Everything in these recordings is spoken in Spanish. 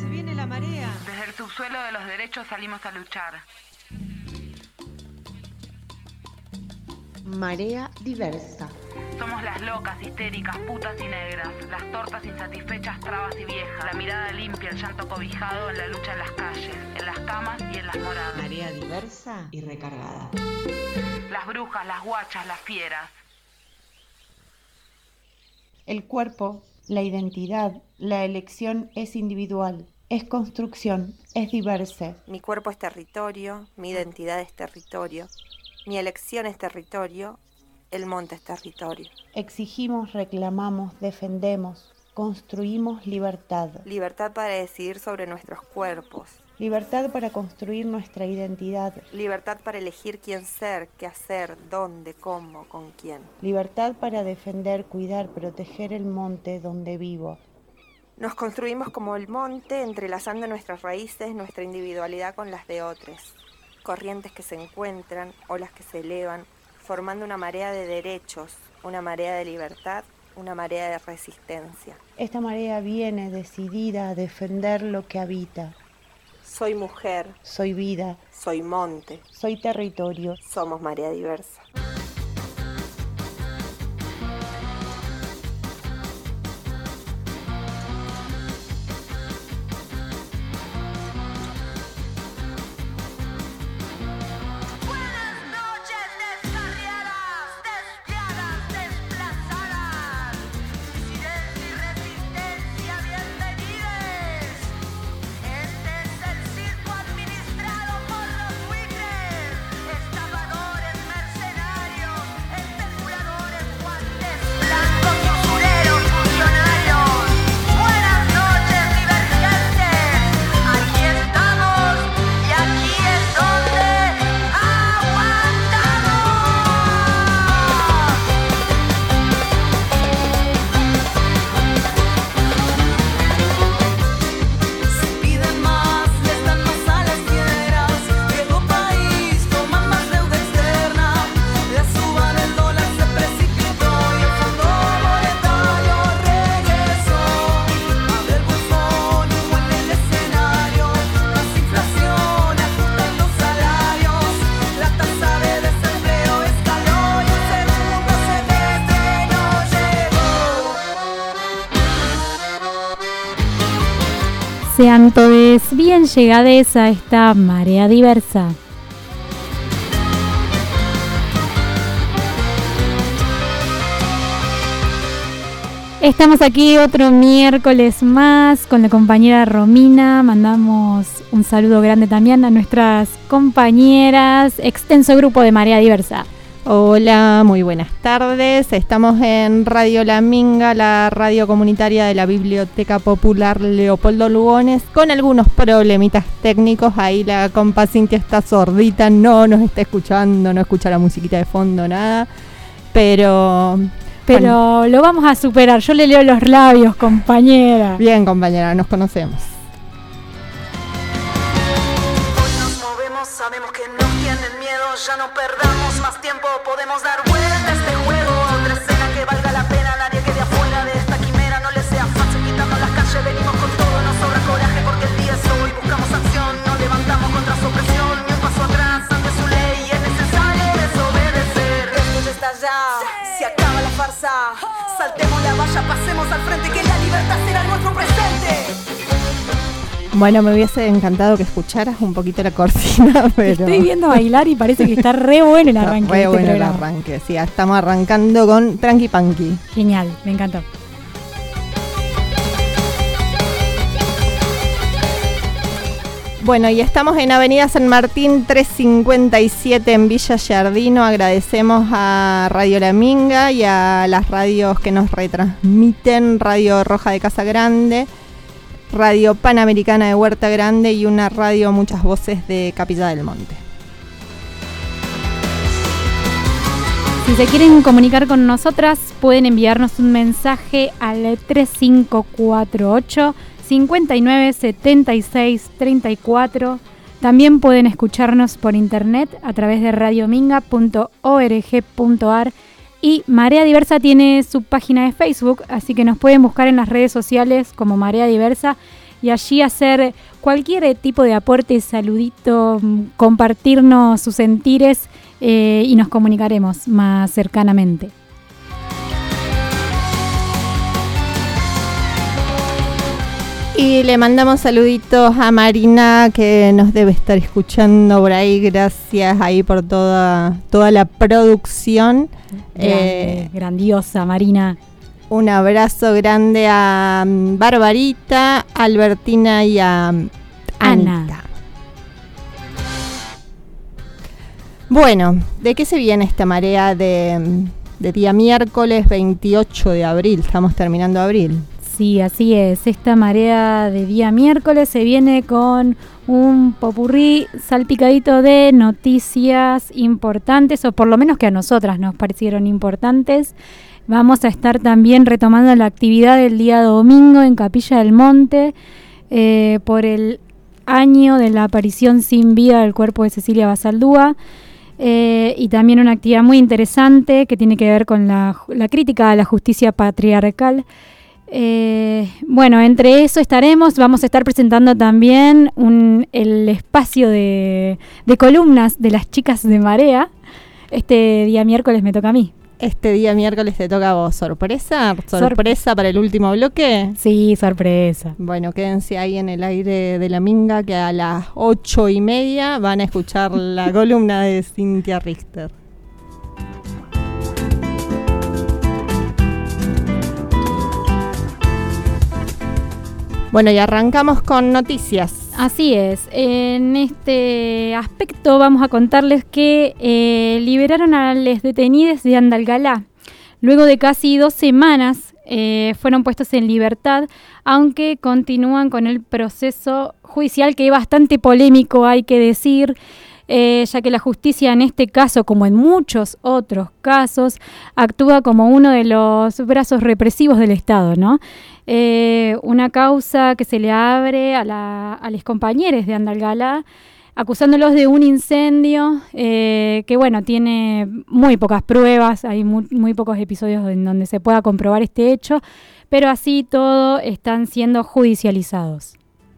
se viene la marea. Desde el subsuelo de los derechos salimos a luchar. Marea diversa. Somos las locas, histéricas, putas y negras, las tortas insatisfechas, trabas y viejas, la mirada limpia, el llanto cobijado en la lucha en las calles, en las camas y en las moradas. Marea diversa y recargada. Las brujas, las guachas, las fieras. El cuerpo, la identidad, la elección es individual, es construcción, es diversa. Mi cuerpo es territorio, mi identidad es territorio, mi elección es territorio, el monte es territorio. Exigimos, reclamamos, defendemos, construimos libertad. Libertad para decidir sobre nuestros cuerpos. Libertad para construir nuestra identidad. Libertad para elegir quién ser, qué hacer, dónde, cómo, con quién. Libertad para defender, cuidar, proteger el monte donde vivo. Nos construimos como el monte, entrelazando nuestras raíces, nuestra individualidad con las de otros. Corrientes que se encuentran, olas que se elevan, formando una marea de derechos, una marea de libertad, una marea de resistencia. Esta marea viene decidida a defender lo que habita. Soy mujer. Soy vida. Soy monte. Soy territorio. Somos marea diversa. Sean todos bien llegades a esta marea diversa. Estamos aquí otro miércoles más con la compañera Romina. Mandamos un saludo grande también a nuestras compañeras, extenso grupo de Marea Diversa. Hola, muy buenas tardes. Estamos en Radio La Minga, la radio comunitaria de la Biblioteca Popular Leopoldo Lugones, con algunos problemitas técnicos. Ahí la compa Cintia está sordita, no nos está escuchando, no escucha la musiquita de fondo, nada. Pero bueno, lo vamos a superar. Yo le leo los labios, compañera. Bien, compañera, nos conocemos. Hoy nos movemos, sabemos que no tienen miedo, ya no perdamos más tiempo, podemos dar vuelta a este juego. Otra escena que valga la pena, nadie quede afuera de esta quimera, no le sea fácil quitarnos las calles, venimos con todo, nos sobra coraje porque el día es hoy, buscamos acción, nos levantamos contra su opresión, ni un paso atrás ante su ley, es necesario desobedecer. Esto ya está ya, se acaba la farsa, saltemos la valla, pasemos al frente, que la libertad será nuestro presente. Bueno, me hubiese encantado que escucharas un poquito la cortina, pero... Estoy viendo bailar y parece que está re bueno el arranque. Está re bueno el arranque, sí, estamos arrancando con Tranqui Punky. Genial, me encantó. Bueno, y estamos en Avenida San Martín 357 en Villa Giardino. Agradecemos a Radio La Minga y a las radios que nos retransmiten, Radio Roja de Casa Grande, Radio Panamericana de Huerta Grande y una radio Muchas Voces de Capilla del Monte. Si se quieren comunicar con nosotras, pueden enviarnos un mensaje al 3548 59 76 34. También pueden escucharnos por internet a través de radiominga.org.ar. Y Marea Diversa tiene su página de Facebook, así que nos pueden buscar en las redes sociales como Marea Diversa y allí hacer cualquier tipo de aporte, saludito, compartirnos sus sentires y nos comunicaremos más cercanamente. Y le mandamos saluditos a Marina, que nos debe estar escuchando por ahí. Gracias ahí por toda la producción. Grandiosa, Marina. Un abrazo grande a Barbarita, Albertina y a Ana. Anita. Bueno, ¿de qué se viene esta marea de día miércoles 28 de abril? Estamos terminando abril. Sí, así es. Esta marea de día miércoles se viene con un popurrí salpicadito de noticias importantes, o por lo menos que a nosotras nos parecieron importantes. Vamos a estar también retomando la actividad del día domingo en Capilla del Monte por el año de la aparición sin vida del cuerpo de Cecilia Basaldúa. Y también una actividad muy interesante que tiene que ver con la crítica a la justicia patriarcal. Bueno, entre eso vamos a estar presentando también el espacio de columnas de las chicas de Marea. Este día miércoles me toca a mí. Este día miércoles te toca a vos. ¿Sorpresa? ¿Sorpresa para el último bloque? Sí, sorpresa. Bueno, quédense ahí en el aire de la Minga, que a las 8:30 van a escuchar la columna de Cintia Richter. Bueno, y arrancamos con noticias. Así es. En este aspecto vamos a contarles que liberaron a los detenidos de Andalgalá. Luego de casi 2 semanas fueron puestos en libertad, aunque continúan con el proceso judicial, que es bastante polémico, hay que decir, ya que la justicia en este caso, como en muchos otros casos, actúa como uno de los brazos represivos del Estado, ¿no? Una causa que se le abre a los compañeros de Andalgalá, acusándolos de un incendio que, bueno, tiene muy pocas pruebas, hay muy pocos episodios en donde se pueda comprobar este hecho, pero así todo están siendo judicializados.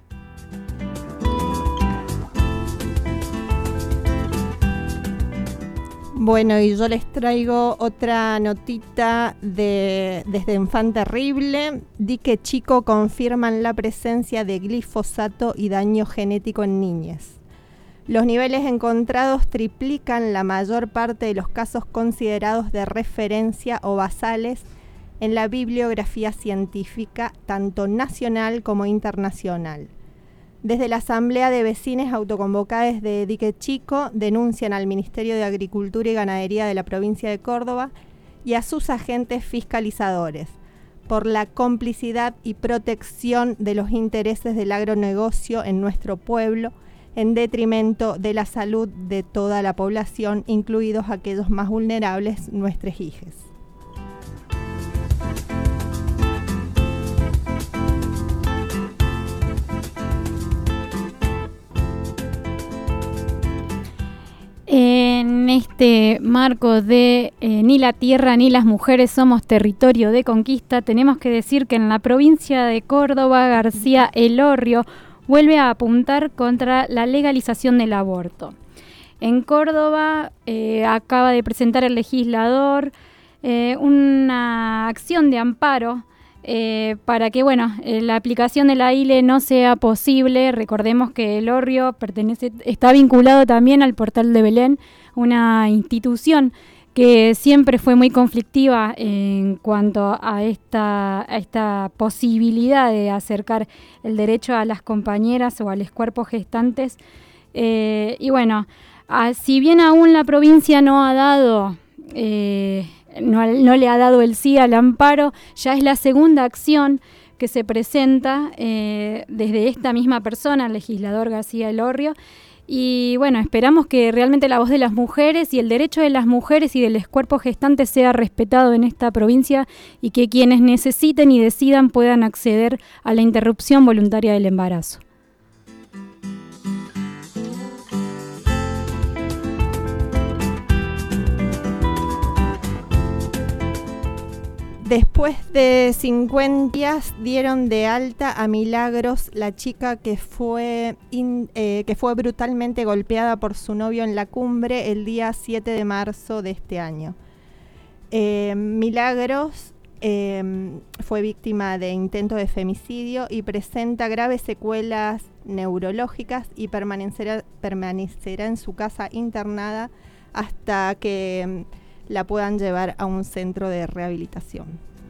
Bueno, y yo les traigo otra notita desde Infanterrible. Dique Chico confirman la presencia de glifosato y daño genético en niñez. Los niveles encontrados triplican la mayor parte de los casos considerados de referencia o basales en la bibliografía científica, tanto nacional como internacional. Desde la Asamblea de Vecines Autoconvocadas de Dique Chico denuncian al Ministerio de Agricultura y Ganadería de la provincia de Córdoba y a sus agentes fiscalizadores por la complicidad y protección de los intereses del agronegocio en nuestro pueblo, en detrimento de la salud de toda la población, incluidos aquellos más vulnerables, nuestros hijos. En este marco de ni la tierra ni las mujeres somos territorio de conquista, tenemos que decir que en la provincia de Córdoba, García Elorrio vuelve a apuntar contra la legalización del aborto. En Córdoba acaba de presentar el legislador una acción de amparo para que la aplicación de la ILE no sea posible. Recordemos que Elorrio está vinculado también al Portal de Belén, una institución que siempre fue muy conflictiva en cuanto a esta posibilidad de acercar el derecho a las compañeras o a los cuerpos gestantes. Si bien aún la provincia no ha dado... No le ha dado el sí al amparo, ya es la segunda acción que se presenta desde esta misma persona, el legislador García Elorrio, y esperamos que realmente la voz de las mujeres y el derecho de las mujeres y de los cuerpos gestantes sea respetado en esta provincia y que quienes necesiten y decidan puedan acceder a la interrupción voluntaria del embarazo. Después de 50 días dieron de alta a Milagros, la chica que fue brutalmente golpeada por su novio en la cumbre el día 7 de marzo de este año. Milagros fue víctima de intento de femicidio y presenta graves secuelas neurológicas y permanecerá en su casa internada hasta que la puedan llevar a un centro de rehabilitación.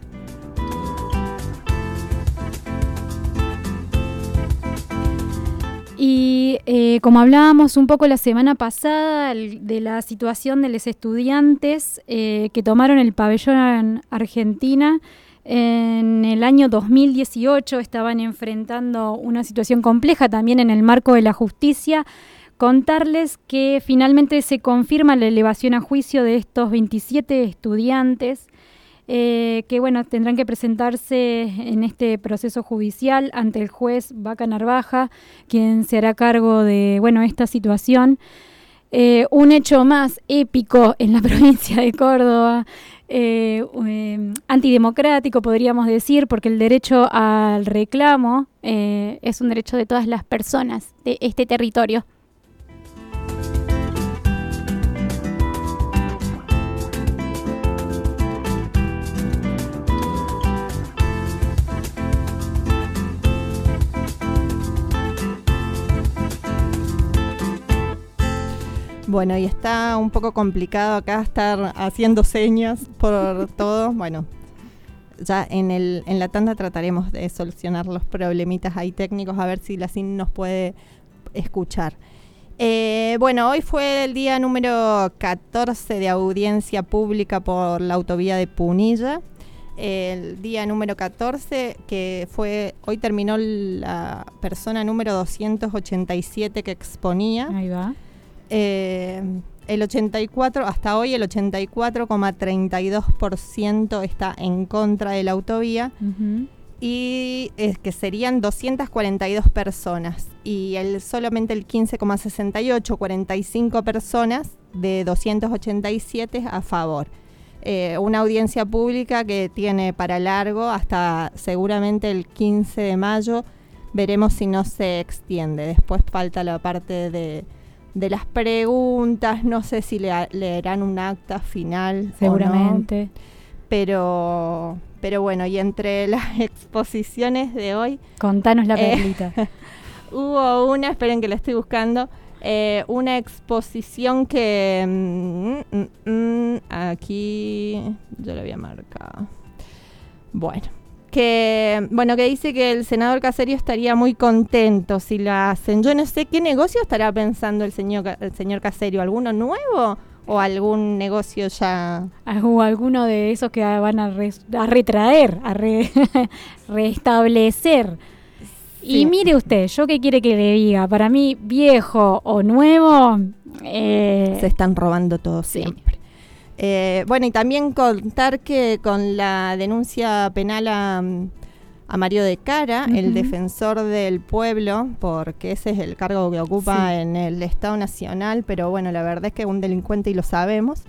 Y como hablábamos un poco la semana pasada de la situación de los estudiantes que tomaron el pabellón en Argentina, en el año 2018 estaban enfrentando una situación compleja también en el marco de la justicia. Contarles que finalmente se confirma la elevación a juicio de estos 27 estudiantes que bueno, tendrán que presentarse en este proceso judicial ante el juez Vaca Narvaja, quien se hará cargo de esta situación. Un hecho más épico en la provincia de Córdoba, antidemocrático podríamos decir, porque el derecho al reclamo es un derecho de todas las personas de este territorio. Bueno, y está un poco complicado acá estar haciendo señas por todo. Bueno, ya en la tanda trataremos de solucionar los problemitas ahí técnicos, a ver si la CIN nos puede escuchar. Bueno, hoy fue el día número 14 de audiencia pública por la autovía de Punilla. El día número 14, que fue, hoy terminó la persona número 287 que exponía. Ahí va. El 84, hasta hoy el 84,32% está en contra de la autovía. Uh-huh. Y que serían 242 personas y solamente el 15,68, 45 personas de 287 a favor. Una audiencia pública que tiene para largo hasta seguramente el 15 de mayo. Veremos si no se extiende. Después falta la parte de las preguntas, no sé si leerán un acta final. Seguramente. O no, pero bueno, y entre las exposiciones de hoy... Contanos la perlita. Hubo una, esperen que la estoy buscando, una exposición que... aquí yo la había marcado. Bueno, que dice que el senador Caserio estaría muy contento si la hacen. Yo no sé qué negocio estará pensando el señor Caserio, ¿alguno nuevo o algún negocio ya? O alguno de esos que van a retraer, a restablecer. Sí. Y mire usted, ¿yo qué quiere que le diga? Para mí, viejo o nuevo... se están robando todo siempre. Bueno, y también contar que con la denuncia penal a Mario de Cara, uh-huh, el defensor del pueblo, porque ese es el cargo que ocupa en el Estado Nacional, pero bueno, la verdad es que es un delincuente y lo sabemos.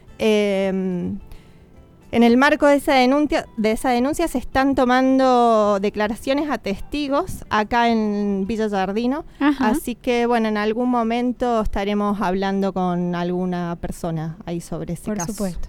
En el marco de esa denuncia se están tomando declaraciones a testigos acá en Villa Giardino. Ajá. Así que bueno, en algún momento estaremos hablando con alguna persona ahí sobre ese caso. Por supuesto.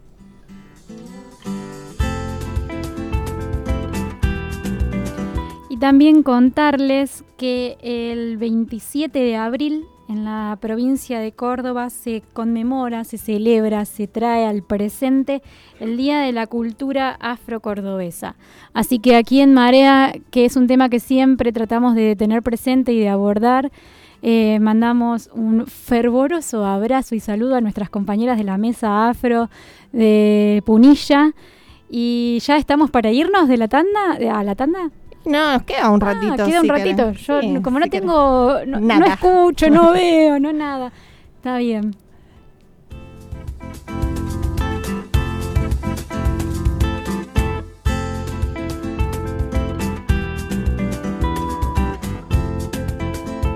Y también contarles que el 27 de abril en la provincia de Córdoba se conmemora, se celebra, se trae al presente el Día de la Cultura Afrocordobesa. Así que aquí en Marea, que es un tema que siempre tratamos de tener presente y de abordar, mandamos un fervoroso abrazo y saludo a nuestras compañeras de la Mesa Afro de Punilla. Y ya estamos para irnos de la tanda, a la tanda. No, nos queda un ratito. Queda un ratito. Yo como no tengo, no escucho, no veo, no nada. Está bien.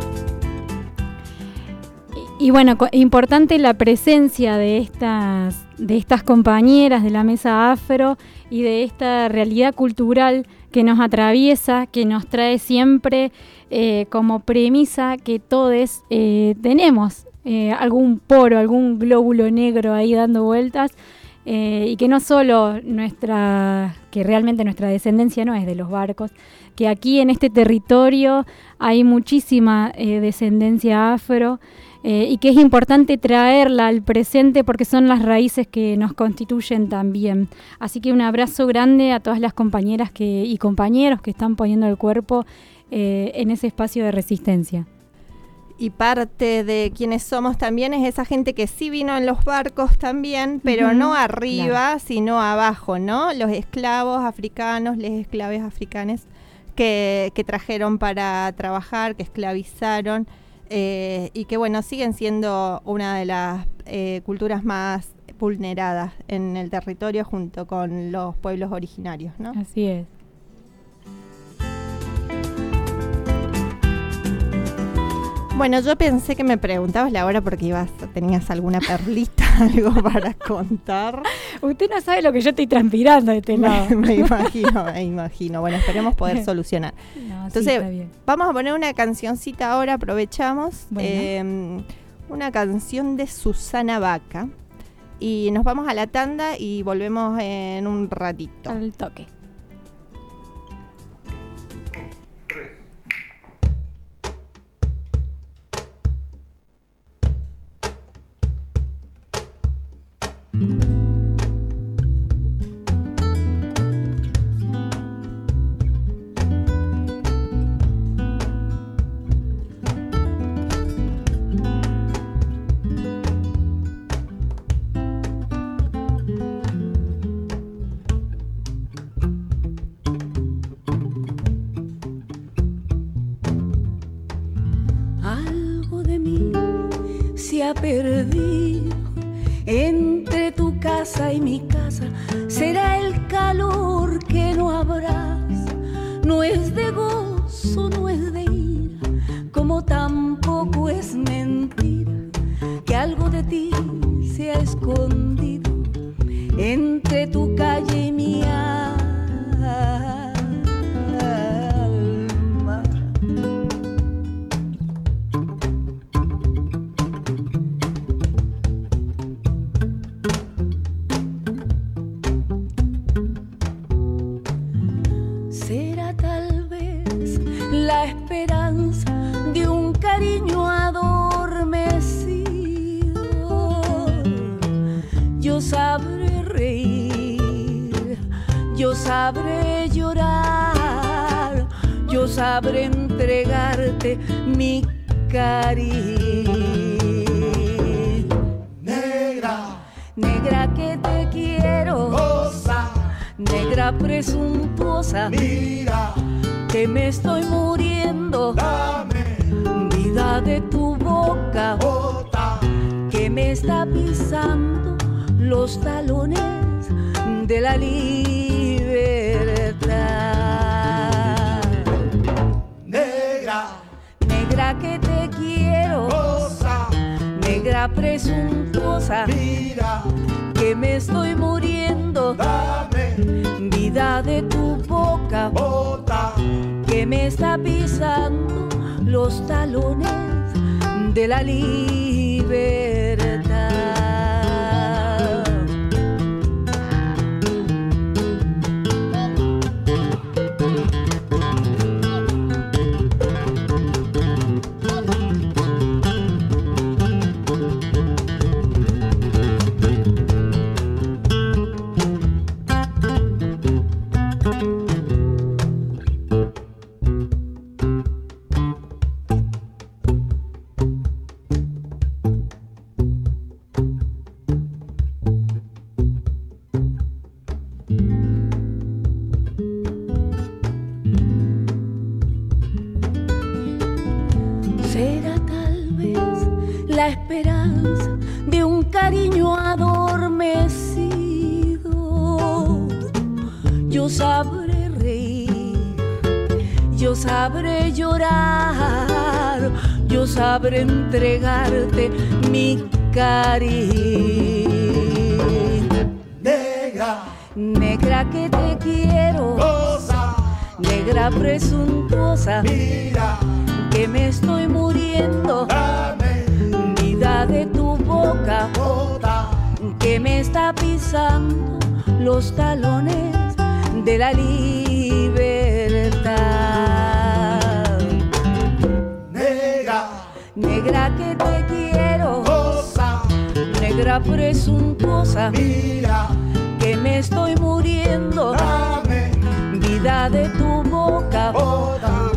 Y bueno, importante la presencia de estas de estas compañeras de la Mesa Afro y de esta realidad cultural que nos atraviesa, que nos trae siempre como premisa que todos tenemos algún poro, algún glóbulo negro ahí dando vueltas, y que no solo que realmente nuestra descendencia no es de los barcos, que aquí en este territorio hay muchísima descendencia afro, y que es importante traerla al presente porque son las raíces que nos constituyen también. Así que un abrazo grande a todas las compañeras y compañeros que están poniendo el cuerpo en ese espacio de resistencia. Y parte de quienes somos también es esa gente que sí vino en los barcos también, pero no arriba, claro, sino abajo, ¿no? Los esclavos africanos, les esclaves africanes que trajeron para trabajar, que esclavizaron, y que, bueno, siguen siendo una de las culturas más vulneradas en el territorio junto con los pueblos originarios, ¿no? Así es. Bueno, yo pensé que me preguntabas la hora porque tenías alguna perlita, algo para contar. Usted no sabe lo que yo estoy transpirando de este lado. Me imagino. Bueno, esperemos poder solucionar. No, entonces, sí, está bien. Vamos a poner una cancioncita ahora, aprovechamos. Bueno. Una canción de Susana Baca. Y nos vamos a la tanda y volvemos en un ratito. Al toque. Algo de mí se ha perdido entre tu casa y mi casa. Será el calor que no habrás. No es de gozo, no es de ira, como tampoco es mentira que algo de ti se ha escondido entre tu calle y mi alma. Será tal vez la esperanza de un cariño adormecido. Yo sabré reír, yo sabré llorar, yo sabré entregarte mi cariño. Negra que te quiero, Rosa, negra presuntuosa, mira, que me estoy muriendo, dame, vida de tu boca, bota, que me está pisando los talones de la libertad. negra, Negra que te quiero, Rosa, negra presuntuosa, mira, que me estoy muriendo, dame, vida de tu boca, bota, que me está pisando los talones de la libertad. Será tal vez la esperanza de un cariño adormecido. Yo sabré reír, yo sabré llorar, yo sabré entregarte mi cariño. negra presuntuosa, mira, que me estoy muriendo, dame, vida de tu boca, bota, que me está pisando los talones de la libertad. negra, Negra que te quiero, cosa, negra presuntuosa, mira, que me estoy muriendo, dame, vida de tu boca, bota,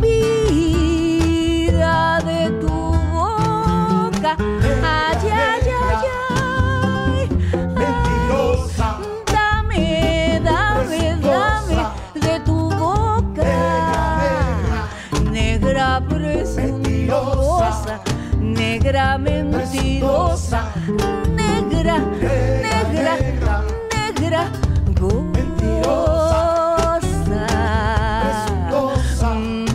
vida de tu boca, ay, ay, ay, ay, mentirosa, dame, dame, dame de tu boca, negra presuntuosa, negra mentirosa, negra, negra, negra, mentirosa, goza.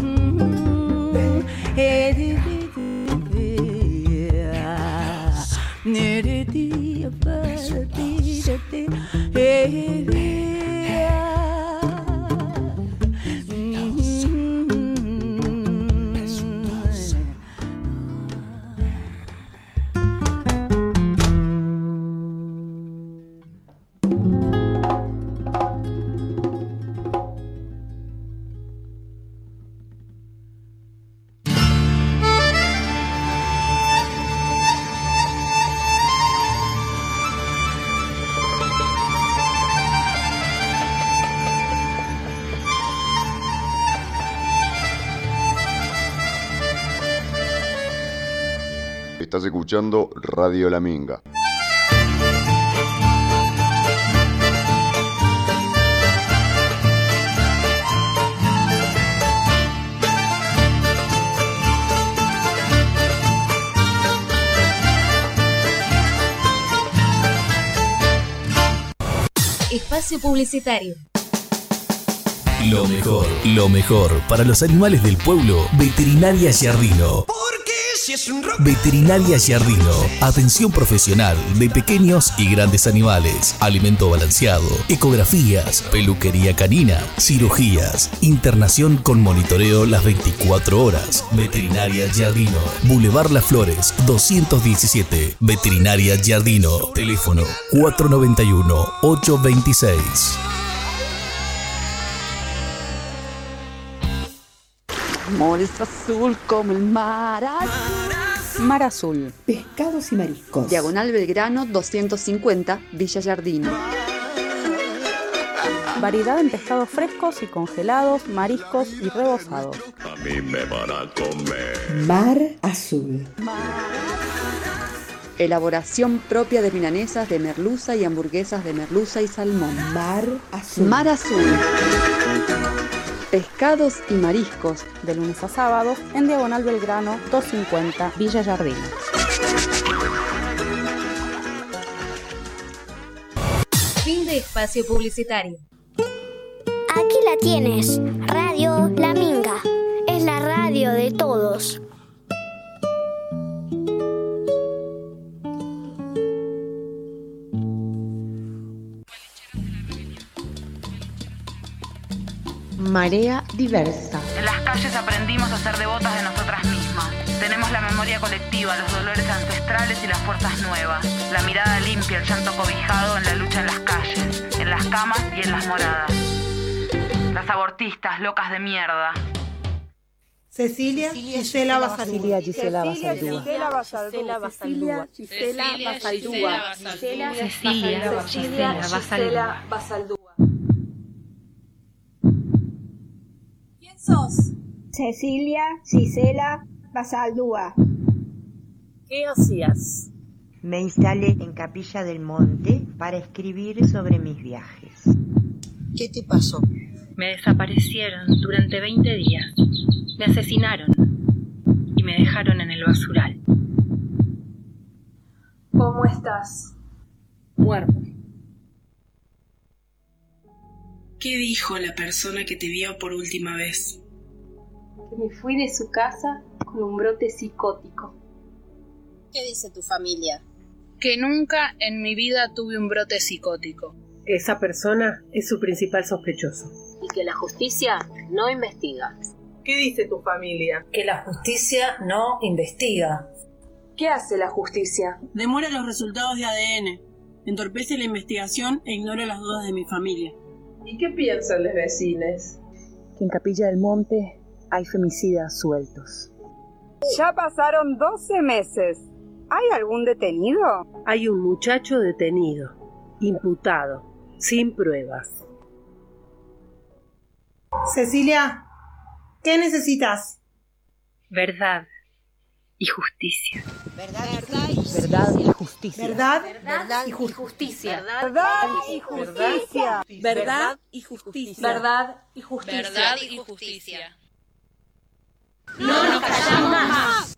Estás escuchando Radio La Minga. Espacio publicitario. Lo mejor para los animales del pueblo. Veterinaria Giardino. Veterinaria Giardino. Atención profesional de pequeños y grandes animales. Alimento balanceado. Ecografías. Peluquería canina. Cirugías. Internación con monitoreo las 24 horas. Veterinaria Giardino. Boulevard Las Flores 217. Veterinaria Giardino. Teléfono 491-826. Amor es azul como el mar azul. Mar Azul. Pescados y mariscos. Diagonal Belgrano 250, Villa Giardino. Variedad en pescados frescos y congelados, mariscos y rebozados. A mí me van a comer. Mar Azul. Elaboración propia de milanesas de merluza y hamburguesas de merluza y salmón. Mar Azul. Mar Azul. Pescados y mariscos, de lunes a sábado, en Diagonal Belgrano 250, Villa Giardino. Fin de espacio publicitario. Aquí la tienes, Radio La Minga. Es la radio de todos. Marea diversa. En las calles aprendimos a ser devotas de nosotras mismas. Tenemos la memoria colectiva, los dolores ancestrales y las fuerzas nuevas. La mirada limpia, el llanto cobijado en la lucha en las calles, en las camas y en las moradas. Las abortistas, locas de mierda. Cecilia Gisela Basaldúa. Gisela Basaldúa. ¿Quién sos? Cecilia Gisela Basaldúa. ¿Qué hacías? Me instalé en Capilla del Monte para escribir sobre mis viajes. ¿Qué te pasó? Me desaparecieron durante 20 días. Me asesinaron y me dejaron en el basural. ¿Cómo estás? Muerto. ¿Qué dijo la persona que te vio por última vez? Que me fui de su casa con un brote psicótico. ¿Qué dice tu familia? Que nunca en mi vida tuve un brote psicótico. Esa persona es su principal sospechoso. ¿Y que la justicia no investiga. ¿Qué dice tu familia? Que la justicia no investiga. ¿Qué hace la justicia? Demora los resultados de ADN, entorpece la investigación e ignora las dudas de mi familia. ¿Y qué piensan los vecinos? Que en Capilla del Monte hay femicidas sueltos. Ya pasaron 12 meses. ¿Hay algún detenido? Hay un muchacho detenido, imputado, sin pruebas. Cecilia, ¿qué necesitas? Verdad y justicia. Verdad y justicia. ¿Verdad? Verdad y justicia. Verdad y justicia. Verdad y justicia. Verdad y justicia. Verdad y justicia. No nos callamos más.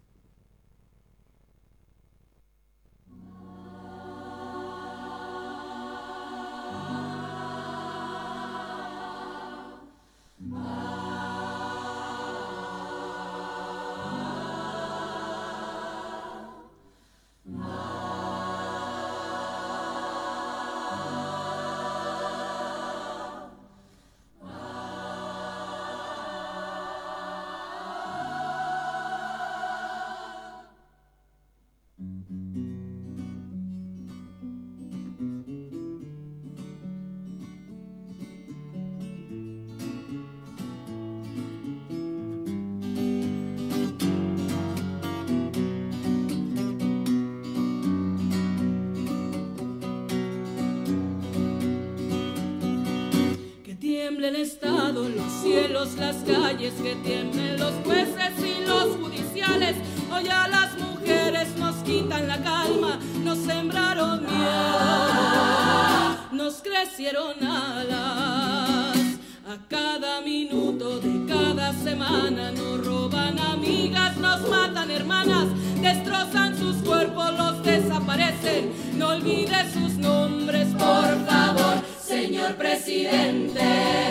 El Estado, los cielos, las calles, que tiemblen los jueces y los judiciales. Hoy a las mujeres nos quitan la calma, nos sembraron miedo, nos crecieron alas. A cada minuto de cada semana nos roban amigas, nos matan hermanas, destrozan sus cuerpos, los desaparecen. No olvides sus nombres, por favor, señor presidente.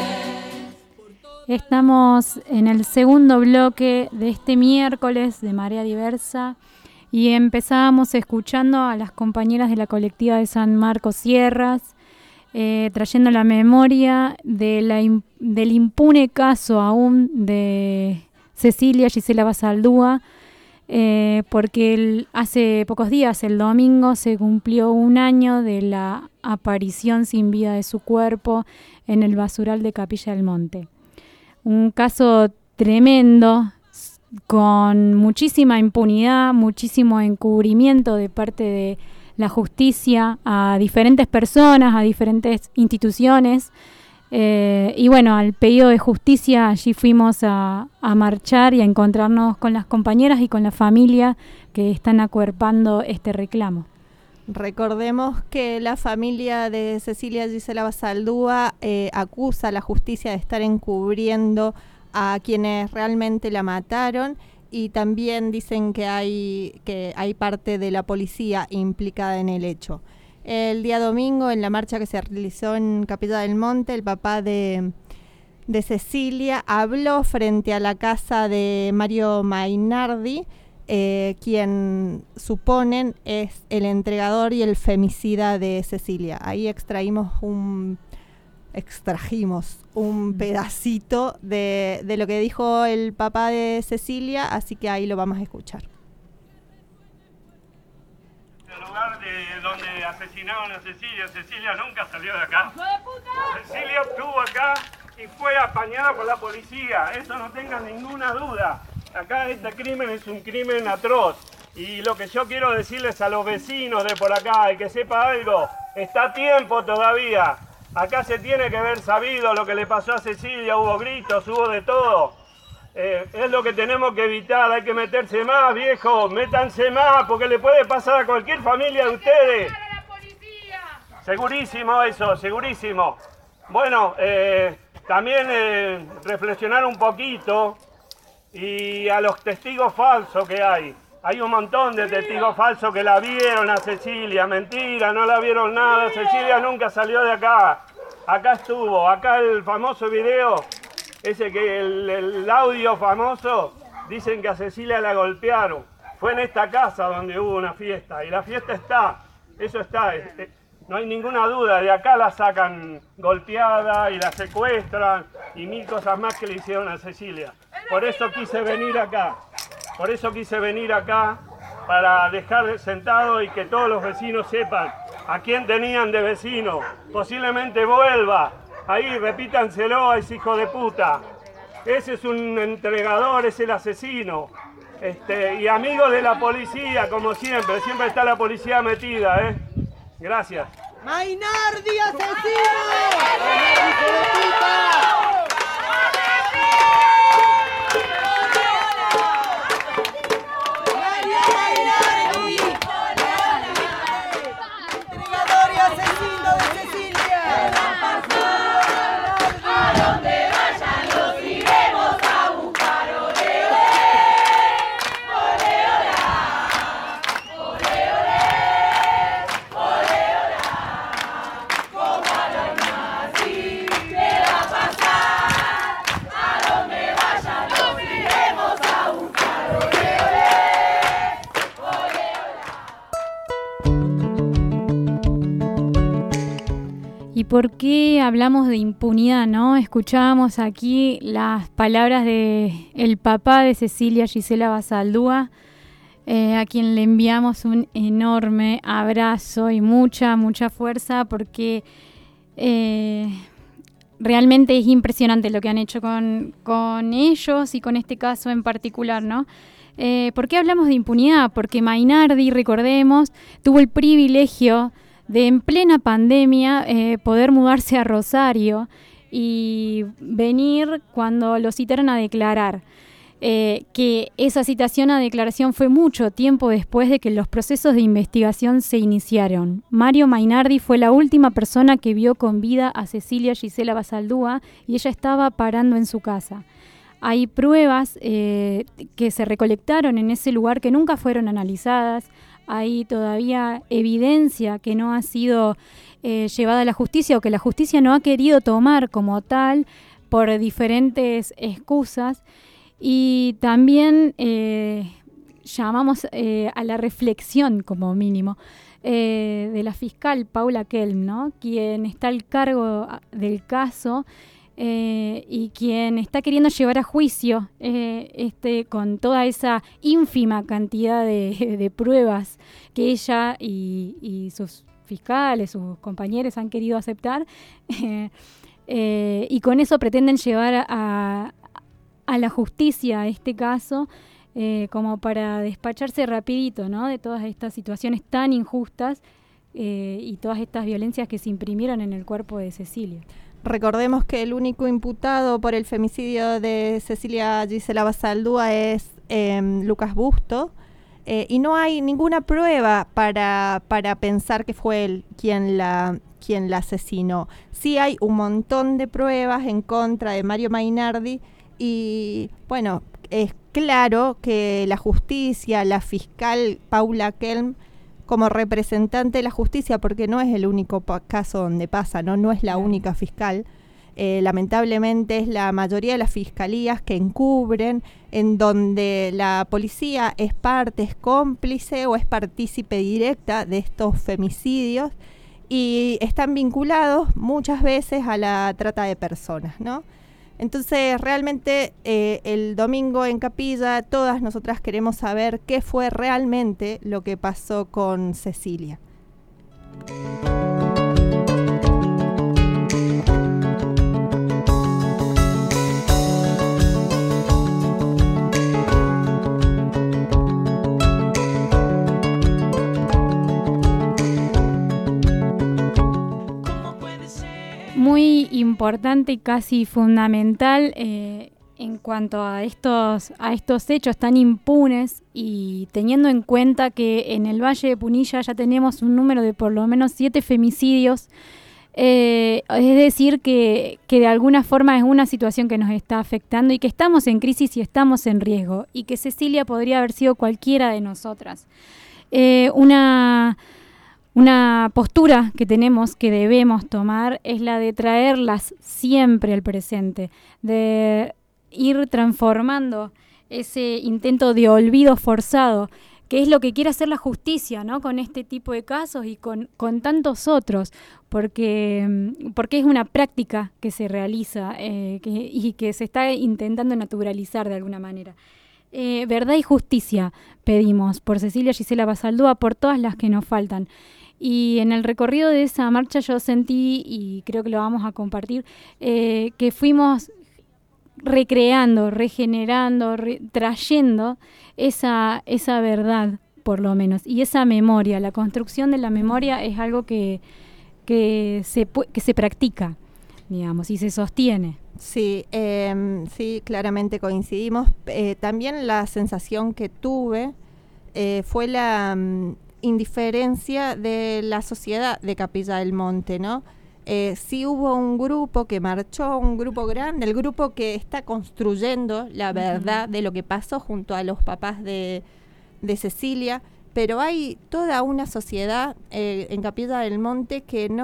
Estamos en el segundo bloque de este miércoles de Marea Diversa y empezábamos escuchando a las compañeras de la colectiva de San Marcos Sierras, trayendo la memoria de del impune caso aún de Cecilia Gisela Basaldúa, porque hace pocos días, el domingo, se cumplió 1 año de la aparición sin vida de su cuerpo en el basural de Capilla del Monte. Un caso tremendo, con muchísima impunidad, muchísimo encubrimiento de parte de la justicia a diferentes personas, a diferentes instituciones. Y bueno, al pedido de justicia allí fuimos a marchar y a encontrarnos con las compañeras y con la familia que están acuerpando este reclamo. Recordemos que la familia de Cecilia Gisela Basaldúa acusa a la justicia de estar encubriendo a quienes realmente la mataron, y también dicen que hay parte de la policía implicada en el hecho. El día domingo, en la marcha que se realizó en Capilla del Monte, el papá de Cecilia habló frente a la casa de Mario Mainardi, quien suponen es el entregador y el femicida de Cecilia. Ahí extrajimos un pedacito de lo que dijo el papá de Cecilia, así que ahí lo vamos a escuchar. El lugar de donde asesinaron a Cecilia nunca salió de acá. Cecilia estuvo acá y fue apañada por la policía, eso no tengan ninguna duda. Acá este crimen es un crimen atroz, y lo que yo quiero decirles a los vecinos de por acá, el que sepa algo, está a tiempo todavía. Acá se tiene que haber sabido lo que le pasó a Cecilia, hubo gritos, hubo de todo. Es lo que tenemos que evitar, hay que meterse más, viejo, métanse más, porque le puede pasar a cualquier familia de ustedes. Segurísimo eso, segurísimo. Bueno, también reflexionar un poquito, y a los testigos falsos que hay. Hay un montón de testigos falsos que la vieron a Cecilia. Mentira, no la vieron nada. Cecilia nunca salió de acá. Acá estuvo. Acá el famoso video, ese que el audio famoso, dicen que a Cecilia la golpearon. Fue en esta casa donde hubo una fiesta. Y la fiesta está. Eso está. No hay ninguna duda, de acá la sacan golpeada y la secuestran y 1000 cosas más que le hicieron a Cecilia. Por eso quise venir acá, para dejar sentado y que todos los vecinos sepan a quién tenían de vecino. Posiblemente vuelva, ahí repítanselo a ese hijo de puta. Ese es un entregador, es el asesino. Y amigo de la policía, como siempre está la policía metida, Gracias. ¡Mainardi, asesino! ¡Entregador y asesino de Cecilia! A donde vayan los iremos a buscar. Ole, ole, ole, ole, ole, ole, como a los nazis le va a pasar. A donde vayan los iremos a buscar. Ole, ole, ¿Y por qué hablamos de impunidad, no? Escuchábamos aquí las palabras de el papá de Cecilia, Gisela Basaldúa, a quien le enviamos un enorme abrazo y mucha fuerza, porque realmente es impresionante lo que han hecho con ellos y con este caso en particular, ¿no? ¿Por qué hablamos de impunidad? Porque Mainardi, recordemos, tuvo el privilegio de en plena pandemia poder mudarse a Rosario y venir cuando lo citaron a declarar. Que esa citación a declaración fue mucho tiempo después de que los procesos de investigación se iniciaron. Mario Mainardi fue la última persona que vio con vida a Cecilia Gisela Basaldúa y ella estaba parando en su casa. Hay pruebas que se recolectaron en ese lugar que nunca fueron analizadas. Hay todavía evidencia que no ha sido llevada a la justicia o que la justicia no ha querido tomar como tal por diferentes excusas. Y también llamamos a la reflexión como mínimo de la fiscal Paula Kelm, ¿no? Quien está al cargo del caso y quien está queriendo llevar a juicio con toda esa ínfima cantidad de pruebas que ella y sus fiscales, sus compañeros han querido aceptar, y con eso pretenden llevar a la justicia este caso, como para despacharse rapidito, ¿no? De todas estas situaciones tan injustas y todas estas violencias que se imprimieron en el cuerpo de Cecilia. Recordemos que el único imputado por el femicidio de Cecilia Gisela Basaldúa es Lucas Busto, y no hay ninguna prueba para pensar que fue él quien la asesinó. Sí hay un montón de pruebas en contra de Mario Mainardi y, bueno, es claro que la justicia, la fiscal Paula Kelm, como representante de la justicia, porque no es el único caso donde pasa, no es la única fiscal. Lamentablemente es la mayoría de las fiscalías que encubren, en donde la policía es parte, es cómplice o es partícipe directa de estos femicidios y están vinculados muchas veces a la trata de personas, ¿no? Entonces, realmente el domingo en Capilla, todas nosotras queremos saber qué fue realmente lo que pasó con Cecilia. Muy importante y casi fundamental en cuanto a estos hechos tan impunes, y teniendo en cuenta que en el Valle de Punilla ya tenemos un número de por lo menos 7 femicidios, es decir que de alguna forma es una situación que nos está afectando y que estamos en crisis y estamos en riesgo, y que Cecilia podría haber sido cualquiera de nosotras. Una postura que tenemos, que debemos tomar, es la de traerlas siempre al presente, de ir transformando ese intento de olvido forzado que es lo que quiere hacer la justicia, ¿no? Con este tipo de casos y con tantos otros, porque es una práctica que se realiza y que se está intentando naturalizar de alguna manera. Verdad y justicia pedimos por Cecilia Gisela Basaldúa, por todas las que nos faltan. Y en el recorrido de esa marcha yo sentí, y creo que lo vamos a compartir, que fuimos recreando, regenerando, trayendo esa verdad, por lo menos, y esa memoria. La construcción de la memoria es algo que se practica, digamos, y se sostiene. Sí, sí, claramente coincidimos. También la sensación que tuve fue la indiferencia de la sociedad de Capilla del Monte, ¿no? Sí hubo un grupo que marchó, un grupo grande, el grupo que está construyendo la verdad de lo que pasó junto a los papás de Cecilia, pero hay toda una sociedad en Capilla del Monte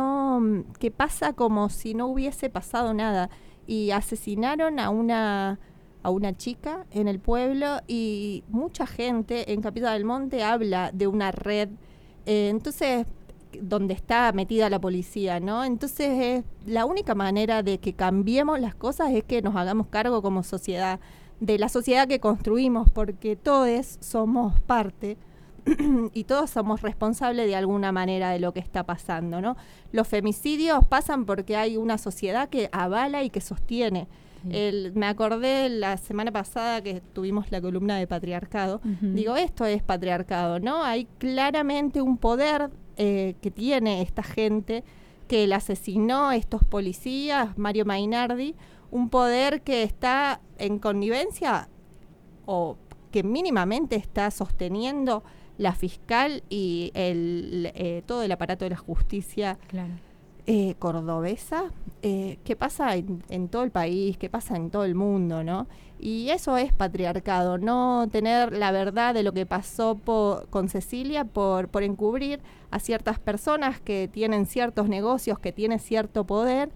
que pasa como si no hubiese pasado nada, y asesinaron a una chica en el pueblo, y mucha gente en Capilla del Monte habla de una red, entonces donde está metida la policía, ¿no? Entonces la única manera de que cambiemos las cosas es que nos hagamos cargo como sociedad de la sociedad que construimos, porque todos somos parte y todos somos responsables de alguna manera de lo que está pasando, ¿no? Los femicidios pasan porque hay una sociedad que avala y que sostiene. Me acordé la semana pasada que tuvimos la columna de patriarcado. Digo, esto es patriarcado, ¿no? Hay claramente un poder que tiene esta gente que la asesinó, estos policías, Mario Mainardi, un poder que está en connivencia o que mínimamente está sosteniendo la fiscal y todo el aparato de la justicia. Claro. Cordobesa, que pasa en todo el país, que pasa en todo el mundo, ¿no? Y eso es patriarcado, no tener la verdad de lo que pasó con Cecilia por encubrir a ciertas personas que tienen ciertos negocios, que tienen cierto poder,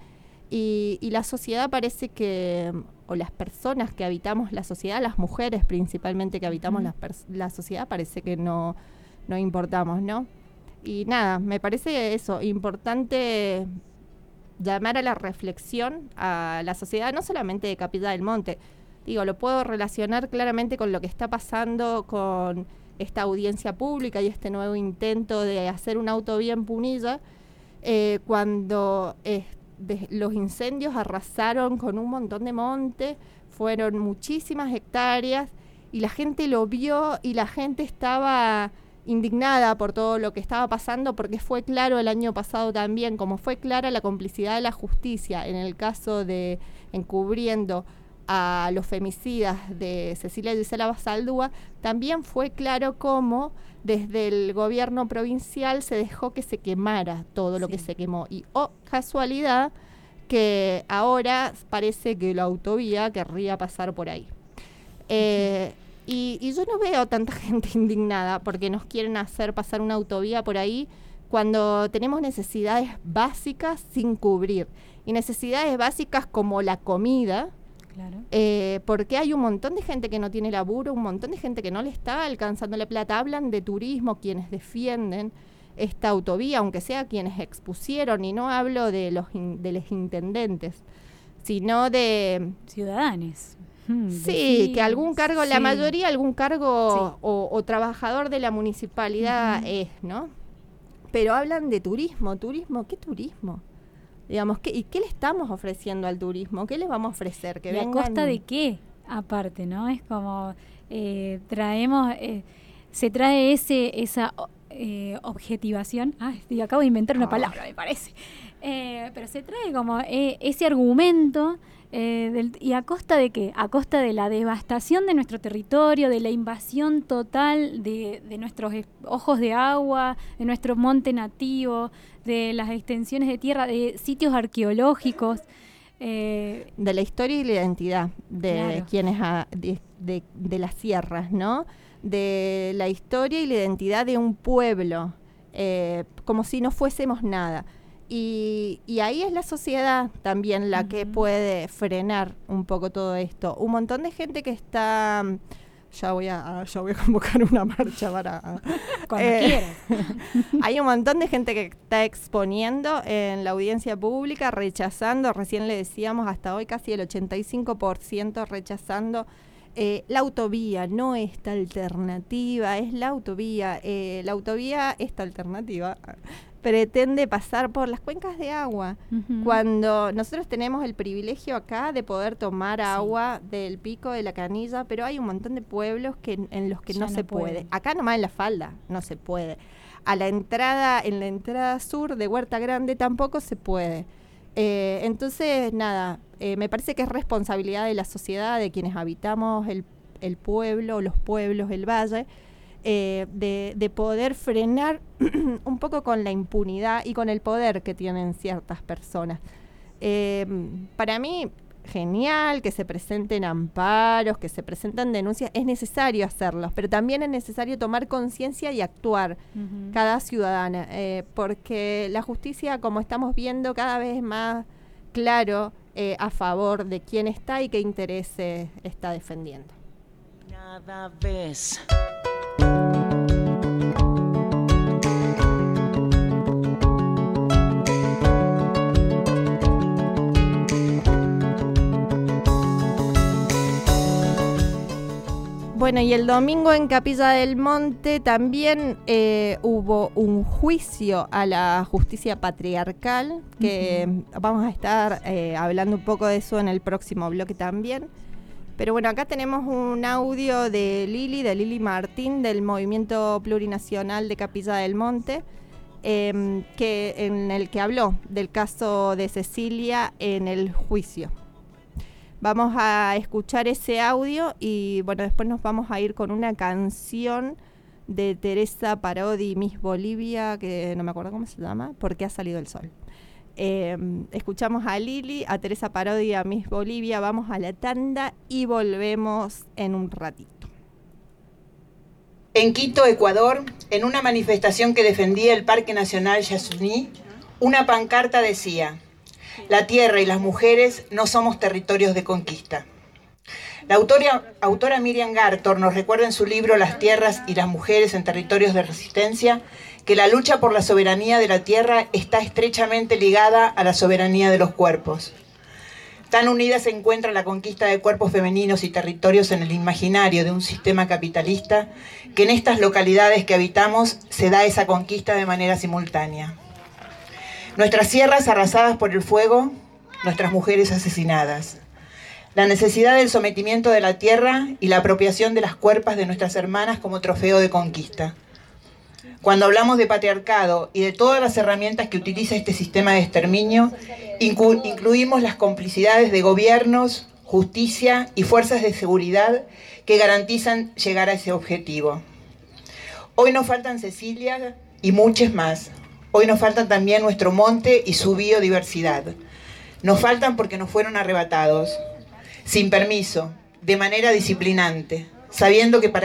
y la sociedad parece que, o las personas que habitamos la sociedad, las mujeres principalmente que habitamos la sociedad, parece que no importamos, ¿no? Y nada, me parece eso, importante llamar a la reflexión a la sociedad, no solamente de Capilla del Monte. Digo, lo puedo relacionar claramente con lo que está pasando con esta audiencia pública y este nuevo intento de hacer una autovía en Punilla, cuando los incendios arrasaron con un montón de monte, fueron muchísimas hectáreas, y la gente lo vio y la gente estaba indignada por todo lo que estaba pasando, porque fue claro el año pasado también, como fue clara la complicidad de la justicia en el caso de encubriendo a los femicidas de Cecilia Gisela Basaldúa, también fue claro cómo desde el gobierno provincial se dejó que se quemara todo lo que se quemó. Y casualidad que ahora parece que la autovía querría pasar por ahí. Y yo no veo tanta gente indignada porque nos quieren hacer pasar una autovía por ahí cuando tenemos necesidades básicas sin cubrir. Y necesidades básicas como la comida, claro. Porque hay un montón de gente que no tiene laburo, un montón de gente que no le está alcanzando la plata. Hablan de turismo quienes defienden esta autovía, aunque sea quienes expusieron, y no hablo de los intendentes, sino de ciudadanos. Sí, que algún cargo, la mayoría algún cargo o trabajador de la municipalidad es, ¿no? Pero hablan de turismo, ¿qué turismo? Digamos, ¿y qué le estamos ofreciendo al turismo? ¿Qué les vamos a ofrecer? ¿Y a costa de qué? Aparte, ¿no? Es como se trae esa objetivación. Y acabo de inventar una palabra, me parece. Pero se trae como ese argumento. ¿Y a costa de qué? A costa de la devastación de nuestro territorio, de la invasión total de nuestros ojos de agua, de nuestro monte nativo, de las extensiones de tierra, de sitios arqueológicos. De la historia y la identidad de quienes de las sierras, ¿no? De la historia y la identidad de un pueblo, como si no fuésemos nada. Y ahí es la sociedad también la que puede frenar un poco todo esto. Un montón de gente que está Ya voy a convocar una marcha para... Cuando quieras. Hay un montón de gente que está exponiendo en la audiencia pública, rechazando, recién le decíamos, hasta hoy casi el 85% rechazando la autovía, no esta alternativa, es la autovía. La autovía, esta alternativa, pretende pasar por las cuencas de agua. Cuando nosotros tenemos el privilegio acá de poder tomar agua del Pico de la Canilla, pero hay un montón de pueblos en los que no se puede. Acá nomás en La Falda no se puede. En la entrada sur de Huerta Grande tampoco se puede. Entonces, nada, me parece que es responsabilidad de la sociedad, de quienes habitamos el pueblo, los pueblos, el valle, de poder frenar un poco con la impunidad y con el poder que tienen ciertas personas. Para mí, genial que se presenten amparos, que se presenten denuncias, es necesario hacerlos, pero también es necesario tomar conciencia y actuar cada ciudadana, porque la justicia, como estamos viendo, cada vez es más claro a favor de quién está y qué intereses está defendiendo. Cada vez. Bueno, y el domingo en Capilla del Monte también hubo un juicio a la justicia patriarcal, que vamos a estar hablando un poco de eso en el próximo bloque también. Pero bueno, acá tenemos un audio de Lili Martín, del Movimiento Plurinacional de Capilla del Monte, en el que habló del caso de Cecilia en el juicio. Vamos a escuchar ese audio y bueno, después nos vamos a ir con una canción de Teresa Parodi, Miss Bolivia, que no me acuerdo cómo se llama, porque ha salido el sol. Escuchamos a Lili, a Teresa Parodi, a Miss Bolivia, vamos a la tanda y volvemos en un ratito. En Quito, Ecuador, en una manifestación que defendía el Parque Nacional Yasuní, una pancarta decía: la tierra y las mujeres no somos territorios de conquista. La autora Miriam Gartor nos recuerda en su libro Las tierras y las mujeres en territorios de resistencia que la lucha por la soberanía de la tierra está estrechamente ligada a la soberanía de los cuerpos. Tan unida se encuentra la conquista de cuerpos femeninos y territorios en el imaginario de un sistema capitalista que en estas localidades que habitamos se da esa conquista de manera simultánea. Nuestras sierras arrasadas por el fuego, nuestras mujeres asesinadas. La necesidad del sometimiento de la tierra y la apropiación de las cuerpas de nuestras hermanas como trofeo de conquista. Cuando hablamos de patriarcado y de todas las herramientas que utiliza este sistema de exterminio, incluimos las complicidades de gobiernos, justicia y fuerzas de seguridad que garantizan llegar a ese objetivo. Hoy nos faltan Cecilia y muchas más. Hoy nos faltan también nuestro monte y su biodiversidad. Nos faltan porque nos fueron arrebatados, sin permiso, de manera disciplinante, sabiendo que para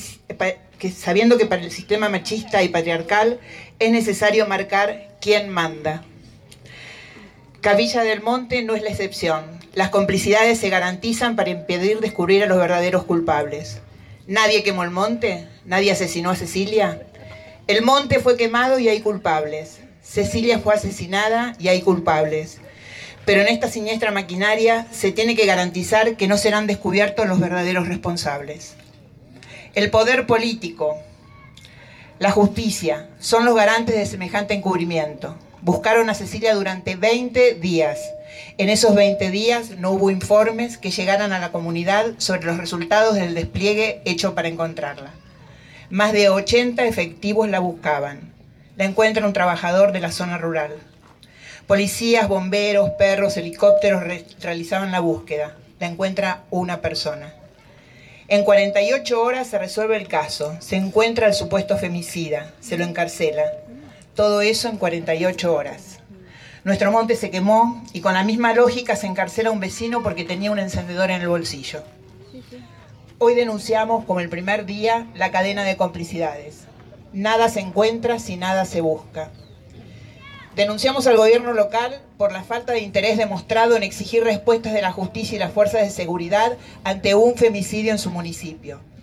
el sistema machista y patriarcal es necesario marcar quién manda. Capilla del Monte no es la excepción. Las complicidades se garantizan para impedir descubrir a los verdaderos culpables. Nadie quemó el monte, nadie asesinó a Cecilia. El monte fue quemado y hay culpables. Cecilia fue asesinada y hay culpables. Pero en esta siniestra maquinaria se tiene que garantizar que no serán descubiertos los verdaderos responsables. El poder político, la justicia, son los garantes de semejante encubrimiento. Buscaron a Cecilia durante 20 días. En esos 20 días no hubo informes que llegaran a la comunidad sobre los resultados del despliegue hecho para encontrarla. Más de 80 efectivos la buscaban. La encuentra un trabajador de la zona rural. Policías, bomberos, perros, helicópteros realizaban la búsqueda. La encuentra una persona. En 48 horas se resuelve el caso. Se encuentra al supuesto femicida. Se lo encarcela. Todo eso en 48 horas. Nuestro monte se quemó y con la misma lógica se encarcela a un vecino porque tenía un encendedor en el bolsillo. Hoy denunciamos como el primer día la cadena de complicidades. Nada se encuentra si nada se busca. Denunciamos al gobierno local por la falta de interés demostrado en exigir respuestas de la justicia y las fuerzas de seguridad ante un femicidio en su municipio.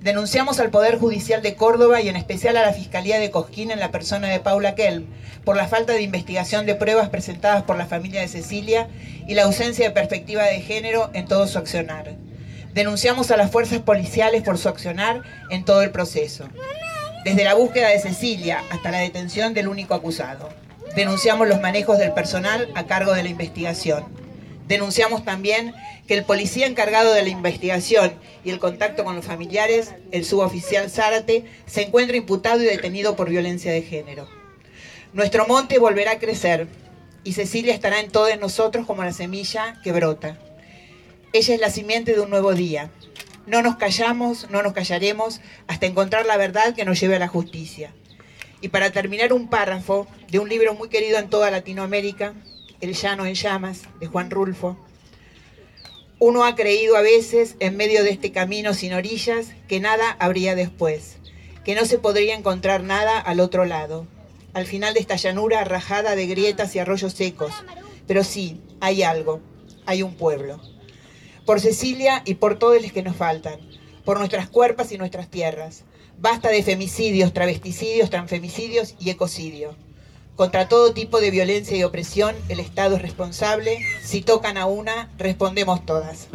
Denunciamos al Poder Judicial de Córdoba y en especial a la Fiscalía de Cosquín en la persona de Paula Kelm por la falta de investigación de pruebas presentadas por la familia de Cecilia y la ausencia de perspectiva de género en todo su accionar. Denunciamos a las fuerzas policiales por su accionar en todo el proceso, desde la búsqueda de Cecilia hasta la detención del único acusado. Denunciamos los manejos del personal a cargo de la investigación. Denunciamos también que el policía encargado de la investigación y el contacto con los familiares, el suboficial Zárate, se encuentra imputado y detenido por violencia de género. Nuestro monte volverá a crecer y Cecilia estará en todos nosotros como la semilla que brota. Ella es la simiente de un nuevo día. No nos callamos, no nos callaremos hasta encontrar la verdad que nos lleve a la justicia. Y para terminar, un párrafo de un libro muy querido en toda Latinoamérica, El llano en llamas, de Juan Rulfo. Uno ha creído a veces, en medio de este camino sin orillas, que nada habría después, que no se podría encontrar nada al otro lado, al final de esta llanura rajada de grietas y arroyos secos. Pero sí, hay algo, hay un pueblo. Por Cecilia y por todos los que nos faltan, por nuestras cuerpas y nuestras tierras. Basta de femicidios, travesticidios, transfemicidios y ecocidio. Contra todo tipo de violencia y opresión, el Estado es responsable. Si tocan a una, respondemos todas.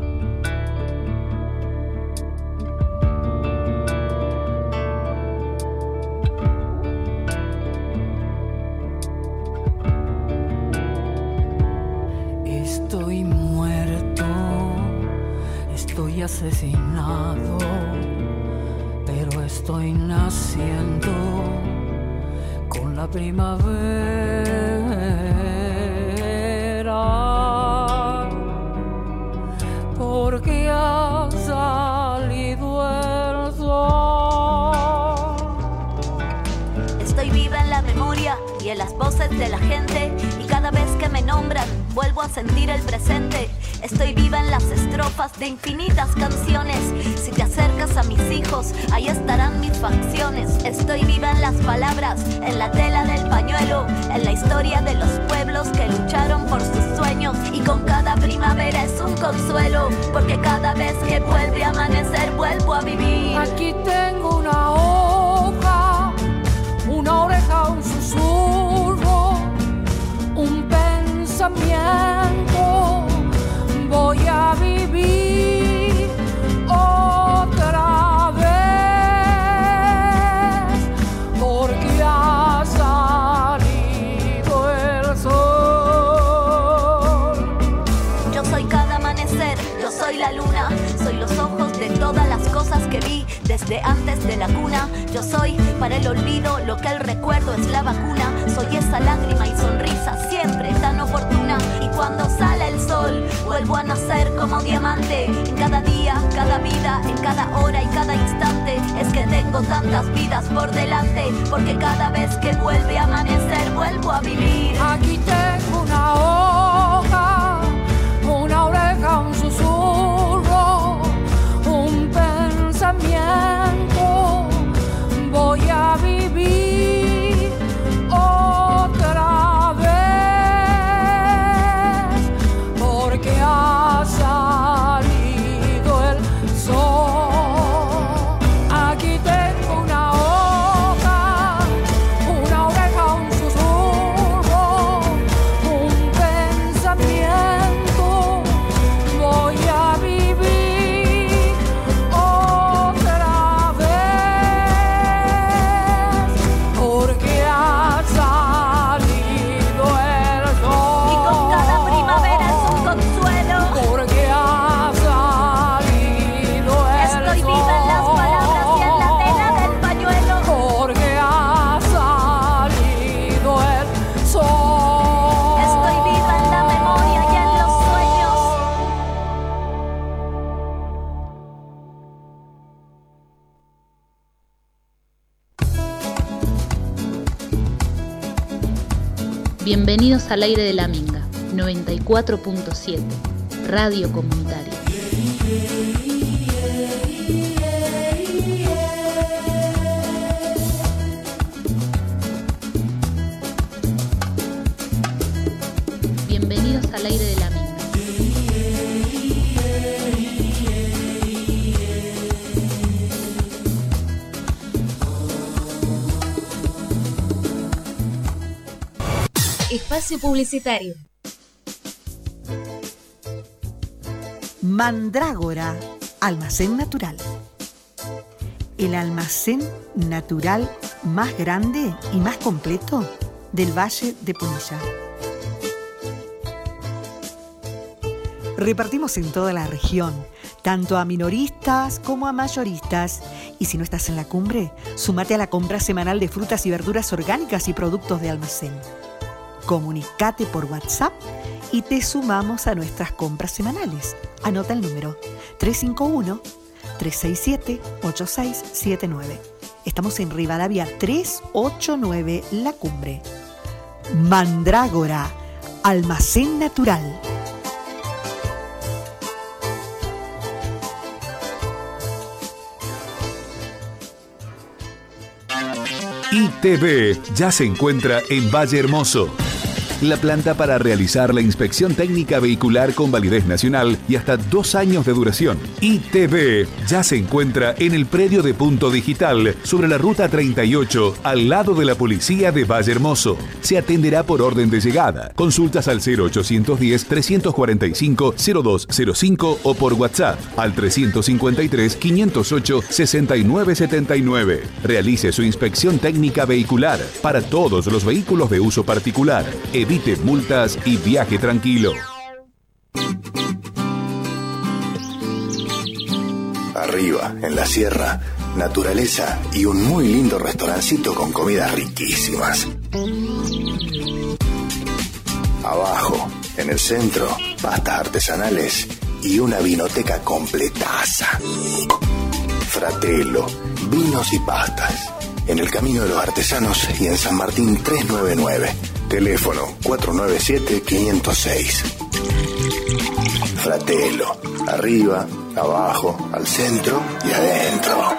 Estoy muerto, estoy asesinado, pero estoy naciendo con la primavera, porque ha salido el sol. Estoy viva en la memoria y en las voces de la gente, y cada vez que me nombran vuelvo a sentir el presente. Estoy viva en las estrofas de infinitas canciones. Si te acercas a mis hijos, ahí estarán mis facciones. Estoy viva en las palabras, en la tela del pañuelo, en la historia de los pueblos que lucharon por sus sueños. Y con cada primavera es un consuelo, porque cada vez que vuelve a amanecer vuelvo a vivir. Aquí tengo una hoja, una oreja, un susurro, un pensamiento. Voy a vivir otra vez, porque ha salido el sol. Yo soy cada amanecer, yo soy la luna, soy los ojos de todas las cosas que vi desde antes de la cuna. Yo soy para el olvido lo que el recuerdo es la vacuna. Soy esa lágrima y sonrisa siempre tan oportuna. Y cuando sale el sol vuelvo a nacer como diamante. En cada día, cada vida, en cada hora y cada instante. Es que tengo tantas vidas por delante, porque cada vez que vuelve a amanecer vuelvo a vivir. Aquí tengo una hoja, una oreja, un susurro, un pensamiento. Voy a vivir otra vez, porque ha salido el sol. Aquí tengo una hoja, una oreja, un susurro, un pensamiento. Voy a vivir otra vez, porque ha salido el sol. Y con cada primavera es un consuelo, porque ha salido el estoy sol. viva en las palabras y en la tela del pañuelo, porque ha salido el sol. estoy viva en la memoria y en los sueños. Bienvenidos al aire de la Minga, 94.7, Radio Comunitaria. Bienvenidos al aire de la Minga. espacio publicitario. Mandrágora, almacén natural. El almacén natural más grande y más completo del Valle de Punilla. Repartimos en toda la región, tanto a minoristas como a mayoristas. Y si no estás en la cumbre, súmate a la compra semanal de frutas y verduras orgánicas y productos de almacén. Comunicate por WhatsApp y te sumamos a nuestras compras semanales. Anota el número 351-367-8679. Estamos en Rivadavia 389, La Cumbre. Mandrágora, almacén natural. ITV ya se encuentra en Valle Hermoso. La planta para realizar la inspección técnica vehicular con validez nacional y hasta 2 años de duración. ITV ya se encuentra en el predio de Punto Digital sobre la ruta 38 al lado de la policía de Valle Hermoso. Se atenderá por orden de llegada. Consultas al 0810-345-0205 o por WhatsApp al 353-508-6979. Realice su inspección técnica vehicular para todos los vehículos de uso particular. Evite multas y viaje tranquilo. Arriba, en la sierra, naturaleza y un muy lindo restaurancito con comidas riquísimas. Abajo, en el centro, pastas artesanales y una vinoteca completaza. Fratello, vinos y pastas. En el Camino de los Artesanos y en San Martín 399. Teléfono 497-506. Fratello, arriba, abajo, al centro y adentro.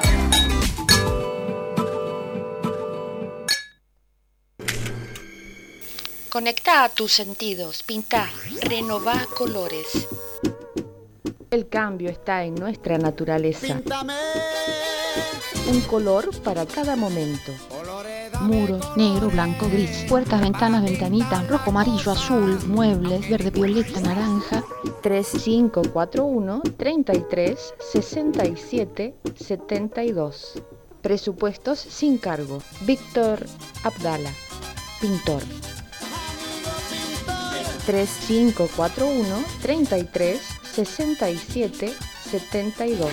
Conecta a tus sentidos, pinta, renová colores. El cambio está en nuestra naturaleza. Píntame. Un color para cada momento. Muros, negro, blanco, gris. Puertas, ventanas, ventanitas, rojo, amarillo, azul. Muebles, verde, violeta, naranja. 3541 33 67 72. Presupuestos sin cargo. Víctor Abdala, pintor. 3541 33 67 72.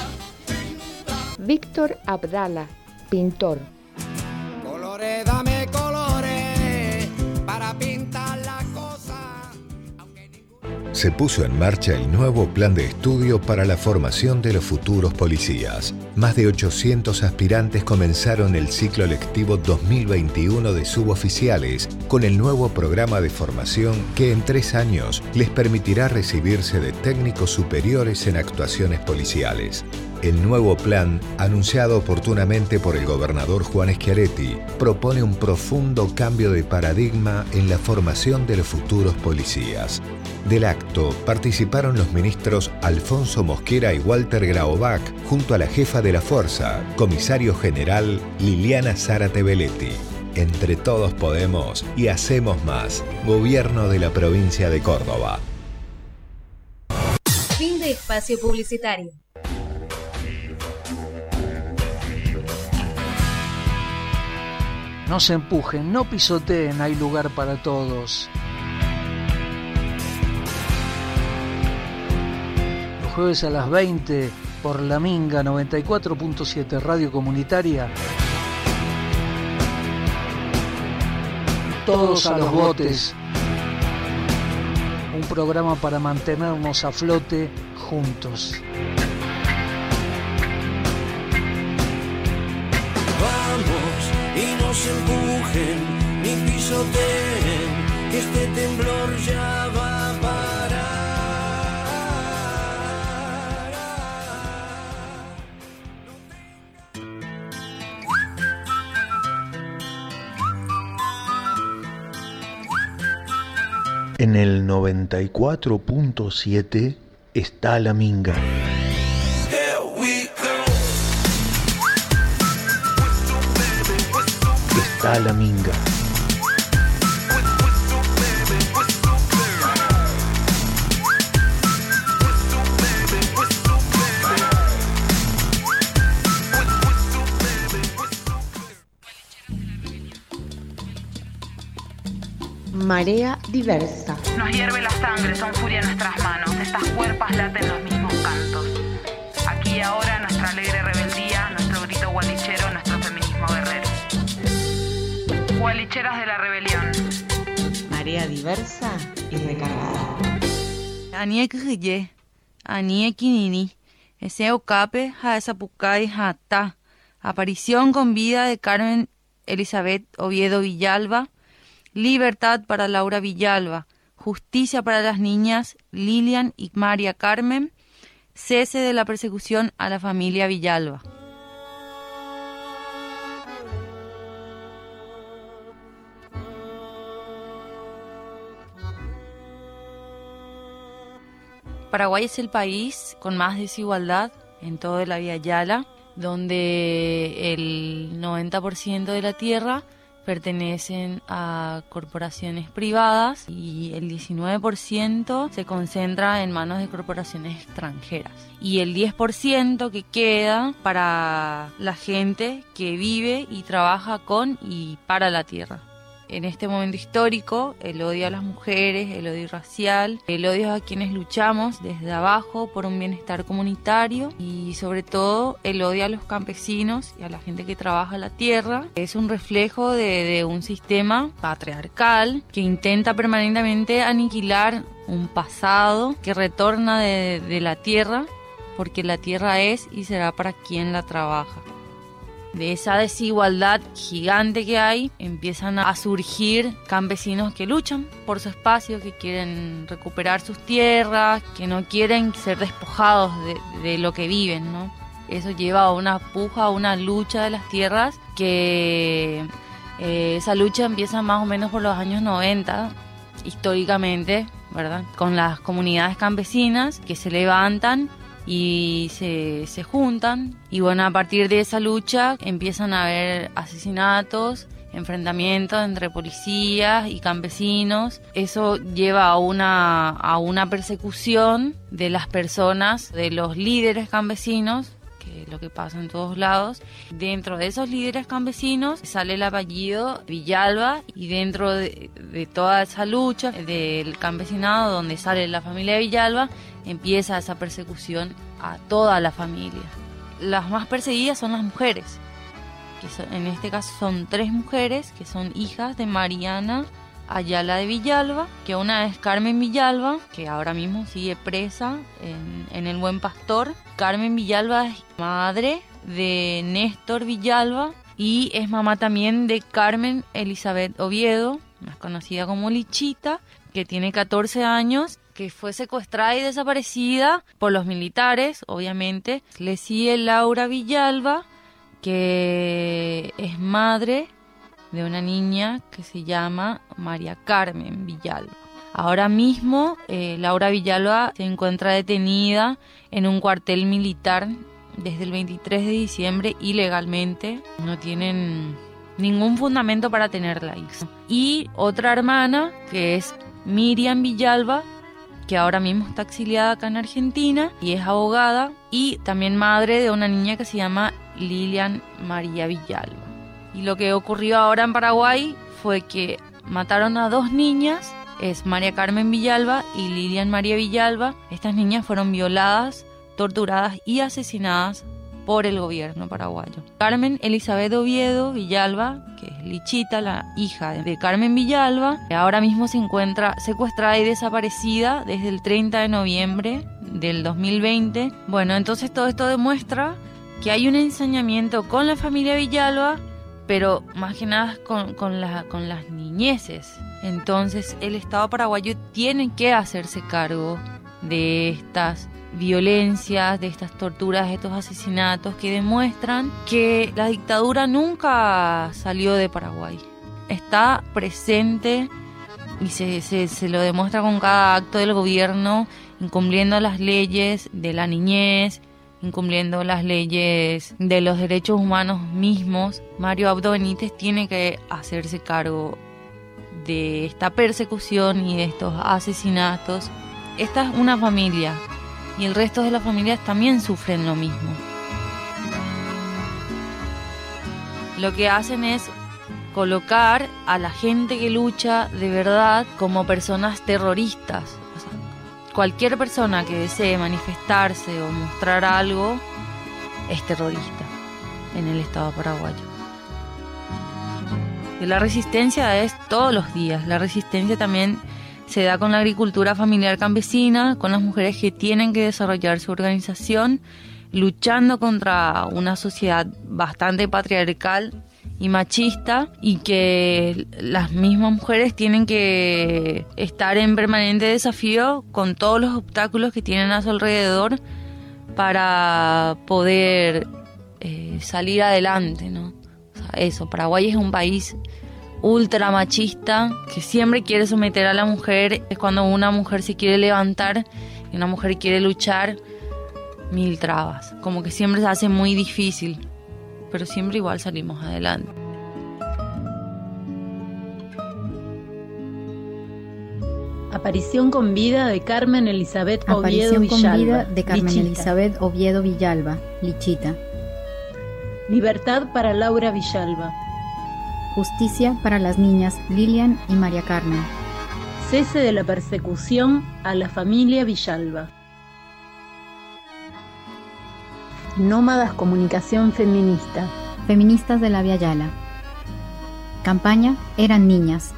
Víctor Abdala, pintor. Colores, dame colores para pintar la cosa. Se puso en marcha el nuevo plan de estudio para la formación de los futuros policías. Más de 800 aspirantes comenzaron el ciclo lectivo 2021 de suboficiales con el nuevo programa de formación que en 3 años les permitirá recibirse de técnicos superiores en actuaciones policiales. El nuevo plan, anunciado oportunamente por el gobernador Juan Schiaretti, propone un profundo cambio de paradigma en la formación de los futuros policías. Del acto participaron los ministros Alfonso Mosquera y Walter Graovac, junto a la jefa de la Fuerza, comisario general Liliana Zárate Belletti. Entre todos podemos y hacemos más. Gobierno de la provincia de Córdoba. Fin de espacio publicitario. No se empujen, no pisoteen, hay lugar para todos. Los jueves a las 20 por La Minga 94.7 Radio Comunitaria. Todos a los botes. Un programa para mantenernos a flote juntos. Y no se empujen ni pisoteen, que este temblor ya va a parar. En el 94.7 está La Minga. Está La Minga. Marea diversa. Nos hierve la sangre, son furia en nuestras manos. Estas cuerpas laten los mismos cantos. Aquí y ahora nuestra alegre rebeldía, nuestro grito gualichero, nuestro feminismo guerrero. Gualicheras de la rebelión. Marea diversa y recargada. Aniekye, Aniekinini, ese ocape, Jaesapucay, Jata. Aparición con vida de Carmen Elizabeth Oviedo Villalba. Libertad para Laura Villalba. Justicia para las niñas Lilian y María Carmen. Cese de la persecución a la familia Villalba. Paraguay es el país con más desigualdad en toda la Vía Yala, donde el 90% de la tierra pertenecen a corporaciones privadas y el 19% se concentra en manos de corporaciones extranjeras. Y el 10% que queda para la gente que vive y trabaja con y para la tierra. En este momento histórico, el odio a las mujeres, el odio racial, el odio a quienes luchamos desde abajo por un bienestar comunitario y sobre todo el odio a los campesinos y a la gente que trabaja la tierra es un reflejo de un sistema patriarcal que intenta permanentemente aniquilar un pasado que retorna de la tierra porque la tierra es y será para quien la trabaja. De esa desigualdad gigante que hay, empiezan a surgir campesinos que luchan por su espacio, que quieren recuperar sus tierras, que no quieren ser despojados de lo que viven, ¿no? Eso lleva a una puja, a una lucha de las tierras, que esa lucha empieza más o menos por los años 90, históricamente, ¿verdad? Con las comunidades campesinas que se levantan y se juntan y bueno, a partir de esa lucha empiezan a haber asesinatos, enfrentamientos entre policías y campesinos. Eso lleva a una persecución de las personas, de los líderes campesinos, que es lo que pasa en todos lados. Dentro de esos líderes campesinos sale el apellido Villalba y dentro de toda esa lucha del campesinado donde sale la familia Villalba empieza esa persecución a toda la familia. Las más perseguidas son las mujeres, que en este caso son 3 mujeres que son hijas de Mariana Ayala de Villalba, que una es Carmen Villalba, que ahora mismo sigue presa en el Buen Pastor. Carmen Villalba es madre de Néstor Villalba y es mamá también de Carmen Elizabeth Oviedo, más conocida como Lichita, que tiene 14 años, que fue secuestrada y desaparecida por los militares, obviamente. Le sigue Laura Villalba, que es madre de una niña que se llama María Carmen Villalba. Ahora mismo Laura Villalba se encuentra detenida en un cuartel militar desde el 23 de diciembre ilegalmente. No tienen ningún fundamento para tenerla ahí. Y otra hermana que es Miriam Villalba, que ahora mismo está exiliada acá en Argentina y es abogada y también madre de una niña que se llama Lilian María Villalba. Y lo que ocurrió ahora en Paraguay fue que mataron a 2 niñas, es María Carmen Villalba y Lilian María Villalba. Estas niñas fueron violadas, torturadas y asesinadas por el gobierno paraguayo. Carmen Elizabeth Oviedo Villalba, que es Lichita, la hija de Carmen Villalba, ahora mismo se encuentra secuestrada y desaparecida desde el 30 de noviembre del 2020. Bueno, entonces todo esto demuestra que hay un ensañamiento con la familia Villalba, pero más que nada con las niñeces. Entonces el Estado paraguayo tiene que hacerse cargo de estas violencias, de estas torturas, de estos asesinatos que demuestran que la dictadura nunca salió de Paraguay. Está presente y se lo demuestra con cada acto del gobierno, incumpliendo las leyes de la niñez, incumpliendo las leyes de los derechos humanos mismos. Mario Abdo Benítez tiene que hacerse cargo de esta persecución y de estos asesinatos. Esta es una familia y el resto de las familias también sufren lo mismo. Lo que hacen es colocar a la gente que lucha de verdad como personas terroristas. O sea, cualquier persona que desee manifestarse o mostrar algo es terrorista en el Estado paraguayo. Y la resistencia es todos los días. La resistencia también se da con la agricultura familiar campesina, con las mujeres que tienen que desarrollar su organización, luchando contra una sociedad bastante patriarcal y machista, y que las mismas mujeres tienen que estar en permanente desafío con todos los obstáculos que tienen a su alrededor para poder salir adelante, ¿no? O sea, eso, Paraguay es un país ultra machista que siempre quiere someter a la mujer. Es cuando una mujer se quiere levantar y una mujer quiere luchar, mil trabas, como que siempre se hace muy difícil, pero siempre igual salimos adelante. Aparición con vida de Carmen Elizabeth Oviedo Aparición Villalba. con vida de Carmen Lichita. Elizabeth Oviedo Villalba, Lichita. Libertad para Laura Villalba. Justicia para las niñas Lilian y María Carmen. Cese de la persecución a la familia Villalba. Nómadas Comunicación Feminista. Feministas de la Via Yala. Campaña Eran Niñas.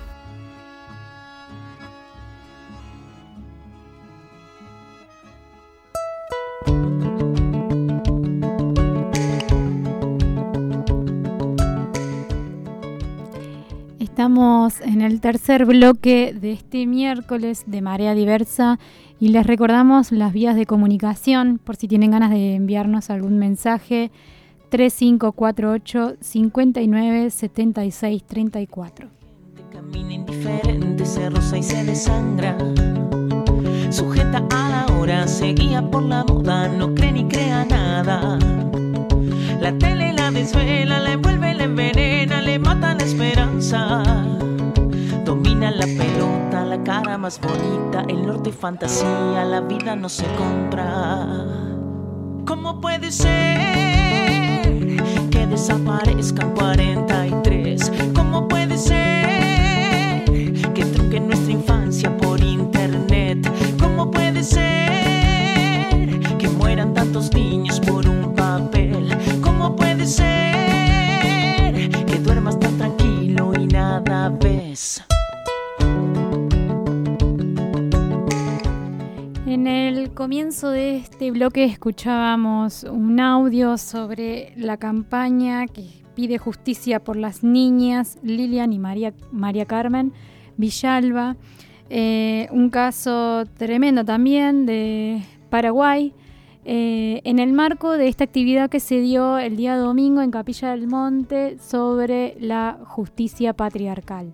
Estamos en el tercer bloque de este miércoles de Marea Diversa y les recordamos las vías de comunicación por si tienen ganas de enviarnos algún mensaje. 3548 59 76 34. Camina indiferente, se roza y se desangra. Sujeta a la hora, se guía por la moda, no cree ni crea nada. La tele la desvela, la envuelve, la envenena, le mata la esperanza. Domina la pelota, la cara más bonita, el norte fantasía, la vida no se compra. ¿Cómo puede ser que desaparezcan 43? ¿Cómo puede ser que truque nuestra infancia por internet? ¿Cómo puede ser que mueran tantos niños por un papel? ¿Cómo puede ser que duermas tan tranquilo y nada ves? En el comienzo de este bloque escuchábamos un audio sobre la campaña que pide justicia por las niñas Lilian y María Carmen Villalba. Un caso tremendo también de Paraguay. En el marco de esta actividad que se dio el día domingo en Capilla del Monte sobre la justicia patriarcal.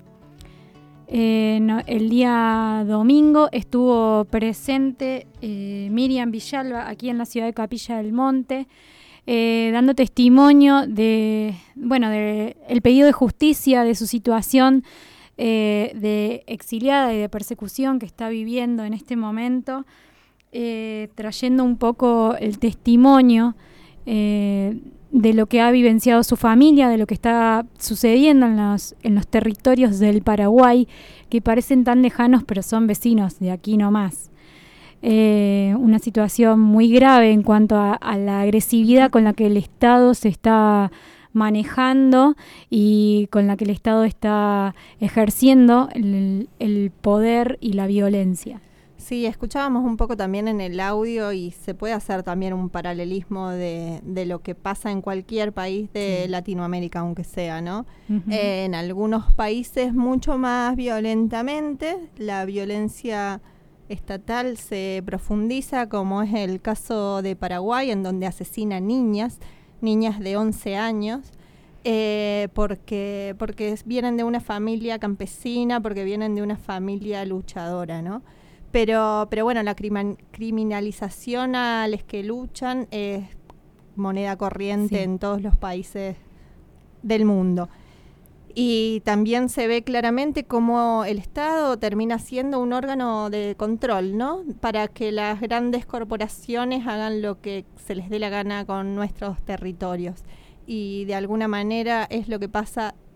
El día domingo estuvo presente Miriam Villalba aquí en la ciudad de Capilla del Monte, dando testimonio de el pedido de justicia, de su situación de exiliada y de persecución que está viviendo en este momento, trayendo un poco el testimonio de lo que ha vivenciado su familia, de lo que está sucediendo en los territorios del Paraguay, que parecen tan lejanos pero son vecinos de aquí nomás. Una situación muy grave en cuanto a la agresividad con la que el Estado se está manejando y con la que el Estado está ejerciendo el poder y la violencia. Sí, escuchábamos un poco también en el audio y se puede hacer también un paralelismo de lo que pasa en cualquier país de Latinoamérica, aunque sea, ¿no? Uh-huh. En algunos países mucho más violentamente, la violencia estatal se profundiza, como es el caso de Paraguay, en donde asesinan niñas de 11 años, porque vienen de una familia campesina, porque vienen de una familia luchadora, ¿no? Pero bueno, la criminalización a los que luchan es moneda corriente en todos los países del mundo. Y también se ve claramente cómo el Estado termina siendo un órgano de control, ¿no? Para que las grandes corporaciones hagan lo que se les dé la gana con nuestros territorios. Y de alguna manera es lo que pasa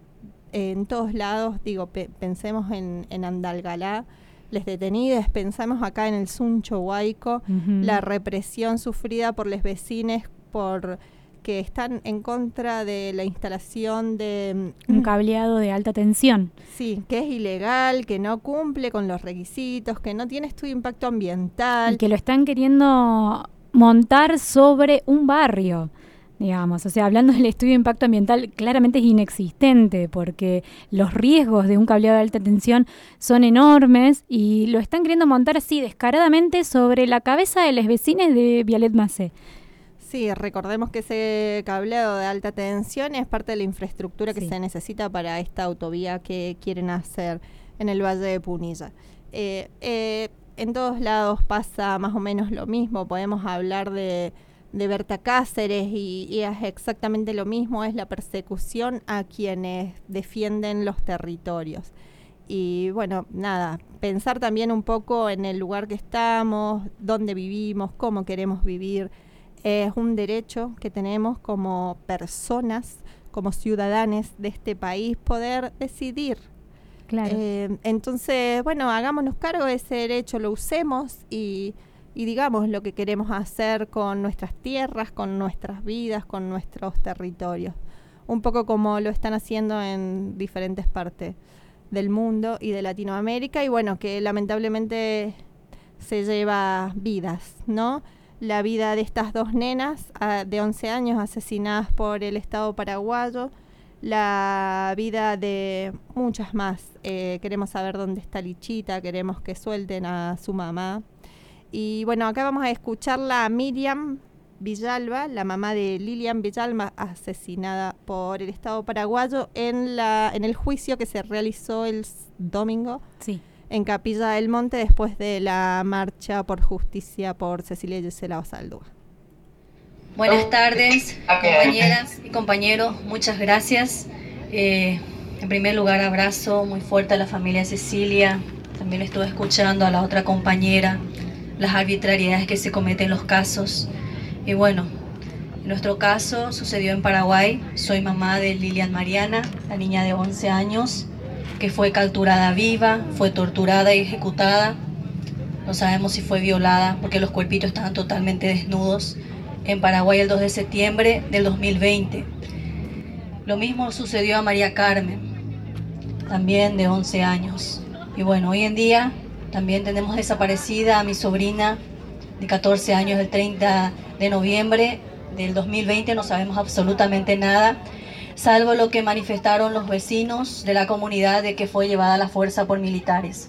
en todos lados, digo, pensemos en Andalgalá, les detenidos, pensamos acá en el Suncho Huayco, la represión sufrida por los vecinos por que están en contra de la instalación de un cableado de alta tensión. Sí, que es ilegal, que no cumple con los requisitos, que no tiene estudio de impacto ambiental. Y que lo están queriendo montar sobre un barrio, digamos. O sea, hablando del estudio de impacto ambiental, claramente es inexistente porque los riesgos de un cableado de alta tensión son enormes y lo están queriendo montar así descaradamente sobre la cabeza de los vecinos de Vialet Macé. Sí, recordemos que ese cableado de alta tensión es parte de la infraestructura que se necesita para esta autovía que quieren hacer en el Valle de Punilla. En todos lados pasa más o menos lo mismo. Podemos hablar de Berta Cáceres y es exactamente lo mismo, es la persecución a quienes defienden los territorios. Y bueno, nada, pensar también un poco en el lugar que estamos, dónde vivimos, cómo queremos vivir. Es un derecho que tenemos como personas, como ciudadanos de este país, poder decidir. Claro. Entonces, bueno, hagámonos cargo de ese derecho, lo usemos y digamos lo que queremos hacer con nuestras tierras, con nuestras vidas, con nuestros territorios. Un poco como lo están haciendo en diferentes partes del mundo y de Latinoamérica, y bueno, que lamentablemente se lleva vidas, ¿no? La vida de estas dos nenas de 11 años asesinadas por el Estado paraguayo, la vida de muchas más. Queremos saber dónde está Lichita, queremos que suelten a su mamá. Y bueno, acá vamos a escucharla a Miriam Villalba, la mamá de Lilian Villalba, asesinada por el Estado paraguayo en el juicio que se realizó el domingo. Sí. En Capilla del Monte, después de la marcha por justicia por Cecilia Gisela Basaldúa. Buenas tardes, compañeras y compañeros, muchas gracias. En primer lugar, abrazo muy fuerte a la familia Cecilia. También estuve escuchando a la otra compañera, las arbitrariedades que se cometen en los casos. Y bueno, en nuestro caso sucedió en Paraguay. Soy mamá de Lilian Mariana, la niña de 11 años, que fue capturada viva, fue torturada y ejecutada. No sabemos si fue violada porque los cuerpitos estaban totalmente desnudos. En Paraguay el 2 de septiembre del 2020. Lo mismo sucedió a María Carmen, también de 11 años. Y bueno, hoy en día también tenemos desaparecida a mi sobrina de 14 años el 30 de noviembre del 2020. No sabemos absolutamente nada, salvo lo que manifestaron los vecinos de la comunidad de que fue llevada a la fuerza por militares.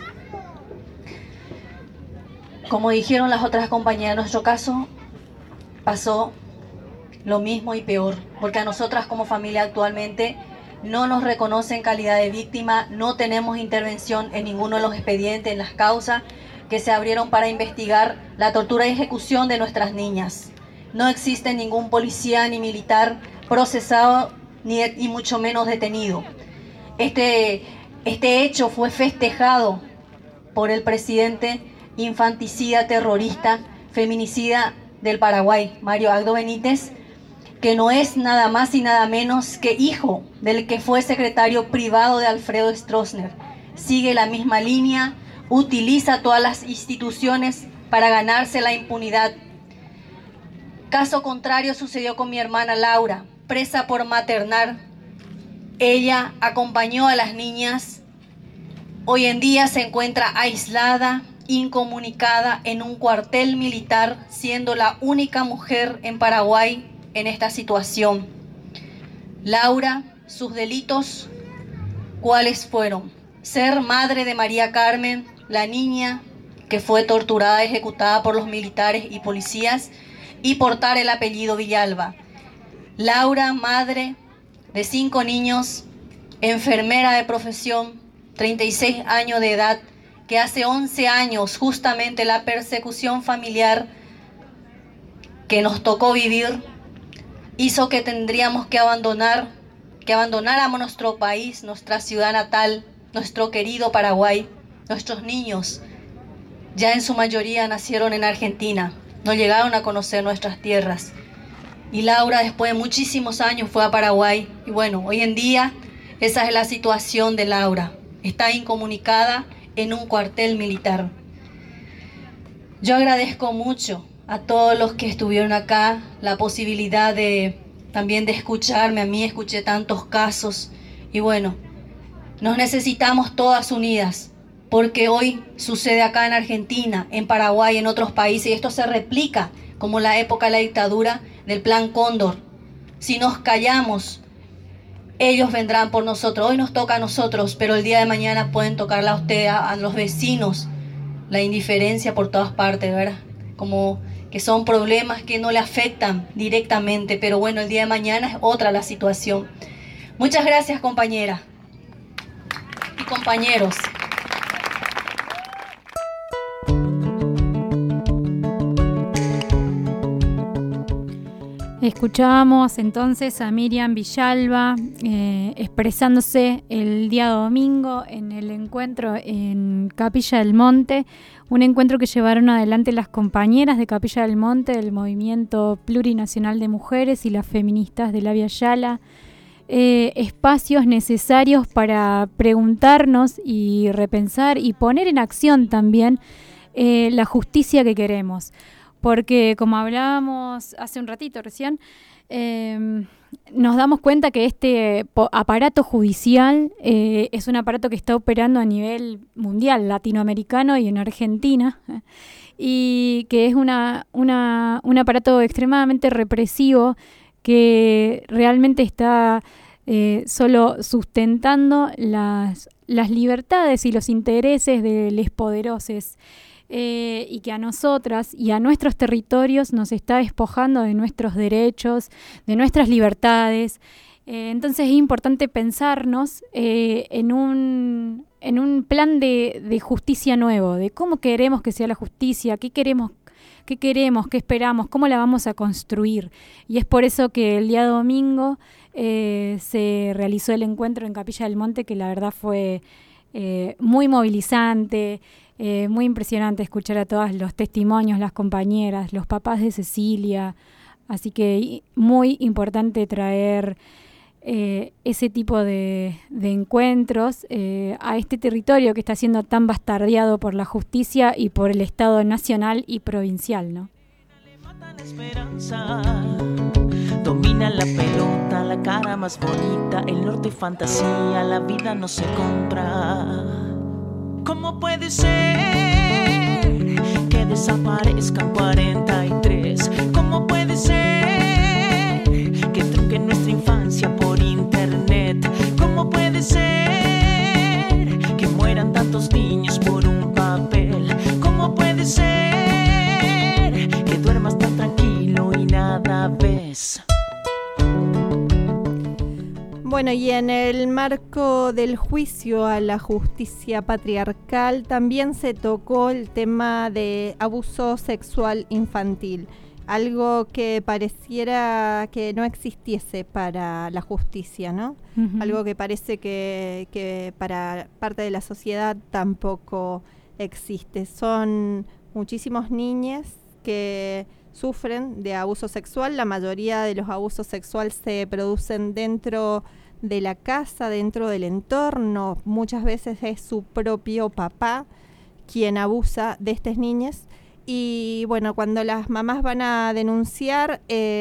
Como dijeron las otras compañeras, en nuestro caso pasó lo mismo y peor, porque a nosotras como familia actualmente no nos reconocen calidad de víctima, no tenemos intervención en ninguno de los expedientes, en las causas que se abrieron para investigar la tortura y ejecución de nuestras niñas. No existe ningún policía ni militar procesado y mucho menos detenido. Este hecho fue festejado por el presidente infanticida, terrorista, feminicida del Paraguay, Mario Abdo Benítez, que no es nada más y nada menos que hijo del que fue secretario privado de Alfredo Stroessner. Sigue la misma línea, utiliza todas las instituciones para ganarse la impunidad. Caso contrario sucedió con mi hermana Laura, presa por maternar. Ella acompañó a las niñas. Hoy en día se encuentra aislada, incomunicada en un cuartel militar, siendo la única mujer en Paraguay en esta situación. Laura, sus delitos, ¿cuáles fueron? Ser madre de María Carmen, la niña que fue torturada y ejecutada por los militares y policías, y portar el apellido Villalba. Laura, madre de 5 niños, enfermera de profesión, 36 años de edad, que hace 11 años justamente la persecución familiar que nos tocó vivir hizo que tendríamos que abandonáramos nuestro país, nuestra ciudad natal, nuestro querido Paraguay. Nuestros niños ya en su mayoría nacieron en Argentina, no llegaron a conocer nuestras tierras. Y Laura, después de muchísimos años, fue a Paraguay. Y bueno, hoy en día Esa es la situación de Laura. Está incomunicada en un cuartel militar. Yo agradezco mucho a todos los que estuvieron acá la posibilidad también de escucharme. A mí escuché tantos casos y bueno, nos necesitamos todas unidas, porque hoy sucede acá en Argentina, en Paraguay, en otros países, y esto se replica como la época de la dictadura del Plan Cóndor. Si nos callamos, ellos vendrán por nosotros. Hoy nos toca a nosotros, pero el día de mañana pueden tocarla a ustedes, a los vecinos. La indiferencia por todas partes, ¿verdad? Como que son problemas que no le afectan directamente, pero bueno, el día de mañana es otra la situación. Muchas gracias, compañeras y compañeros. Escuchábamos entonces a Miriam Villalba expresándose el día domingo en el encuentro en Capilla del Monte, un encuentro que llevaron adelante las compañeras de Capilla del Monte del Movimiento Plurinacional de Mujeres y las feministas de la Vía Yala. Espacios necesarios para preguntarnos y repensar y poner en acción también la justicia que queremos. Porque como hablábamos hace un ratito recién, nos damos cuenta que este aparato judicial es un aparato que está operando a nivel mundial, latinoamericano y en Argentina, y que es un aparato extremadamente represivo que realmente está solo sustentando las libertades y los intereses de los poderosos. Y que a nosotras y a nuestros territorios nos está despojando de nuestros derechos, de nuestras libertades. Entonces es importante pensarnos en un plan de justicia nuevo, de cómo queremos que sea la justicia, qué queremos, qué esperamos, cómo la vamos a construir. Y es por eso que el día domingo se realizó el encuentro en Capilla del Monte, que la verdad fue muy movilizante. Muy impresionante escuchar a todos los testimonios, las compañeras, los papás de Cecilia. Así que muy importante traer ese tipo de encuentros a este territorio que está siendo tan bastardeado por la justicia y por el Estado nacional y provincial, ¿no? Domina la pelota, la cara más bonita, el norte fantasía, la vida no se compra. ¿Cómo puede ser que desaparezcan 43? ¿Cómo puede ser que trunquen nuestra infancia por internet? ¿Cómo puede ser que mueran tantos niños por un papel? ¿Cómo puede ser que duermas tan tranquilo y nada ves? Bueno, y en el marco del juicio a la justicia patriarcal también se tocó el tema de abuso sexual infantil, algo que pareciera que no existiese para la justicia, ¿no? Uh-huh. Algo que parece que para parte de la sociedad tampoco existe. Son muchísimos niños que sufren de abuso sexual. La mayoría de los abusos sexuales se producen dentro de la casa, dentro del entorno. Muchas veces es su propio papá quien abusa de estas niñas. Y bueno, cuando las mamás van a denunciar,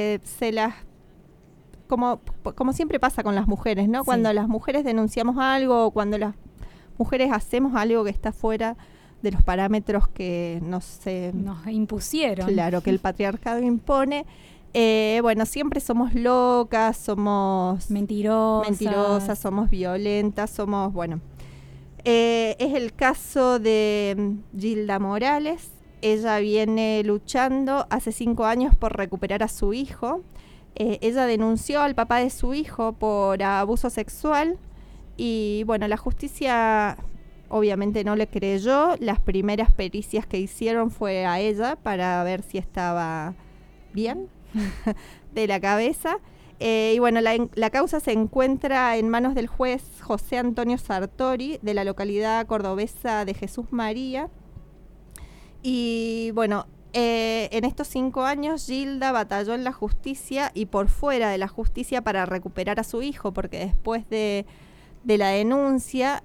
como siempre pasa con las mujeres, ¿no? Sí. Cuando las mujeres denunciamos algo, o cuando las mujeres hacemos algo que está fuera de los parámetros que nos impusieron. Claro, que el patriarcado impone. Bueno, siempre somos locas, somos mentirosas, somos violentas, somos, bueno. Es el caso de Gilda Morales. Ella viene luchando hace 5 años por recuperar a su hijo. Ella denunció al papá de su hijo por abuso sexual y, bueno, la justicia obviamente no le creyó. Las primeras pericias que hicieron fue a ella para ver si estaba bien de la cabeza. Y bueno, la causa se encuentra en manos del juez José Antonio Sartori, de la localidad cordobesa de Jesús María. Y bueno, en estos 5 años Gilda batalló en la justicia y por fuera de la justicia para recuperar a su hijo, porque después de la denuncia.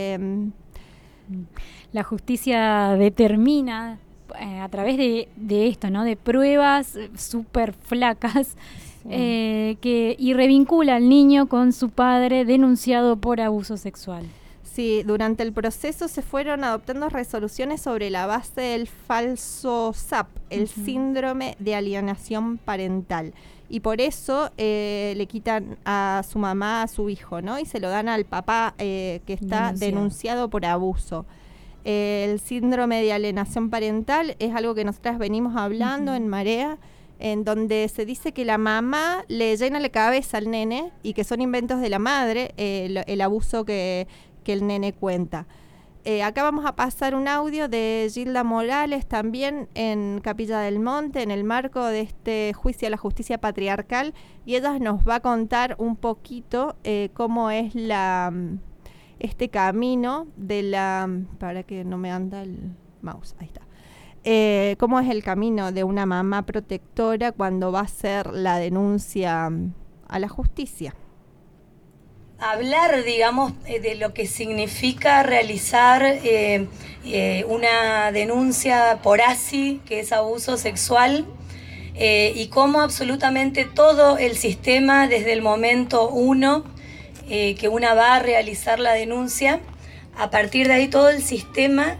La justicia determina a través de esto, ¿no? De pruebas súper flacas, y revincula al niño con su padre denunciado por abuso sexual. Sí, durante el proceso se fueron adoptando resoluciones sobre la base del falso SAP, el síndrome de alienación parental. Y por eso le quitan a su mamá a su hijo, ¿no? Y se lo dan al papá que está denunciado por abuso. El síndrome de alienación parental es algo que nosotras venimos hablando en Marea, en donde se dice que la mamá le llena la cabeza al nene y que son inventos de la madre, el abuso que el nene cuenta. Acá vamos a pasar un audio de Gilda Morales, también en Capilla del Monte, en el marco de este juicio a la justicia patriarcal, y ella nos va a contar un poquito cómo es este camino de la... Para que no me anda el mouse, ahí está. Cómo es el camino de una mamá protectora cuando va a hacer la denuncia a la justicia. Hablar, digamos, de lo que significa realizar una denuncia por ASI, que es abuso sexual, y cómo absolutamente todo el sistema, desde el momento 1 que una va a realizar la denuncia, a partir de ahí todo el sistema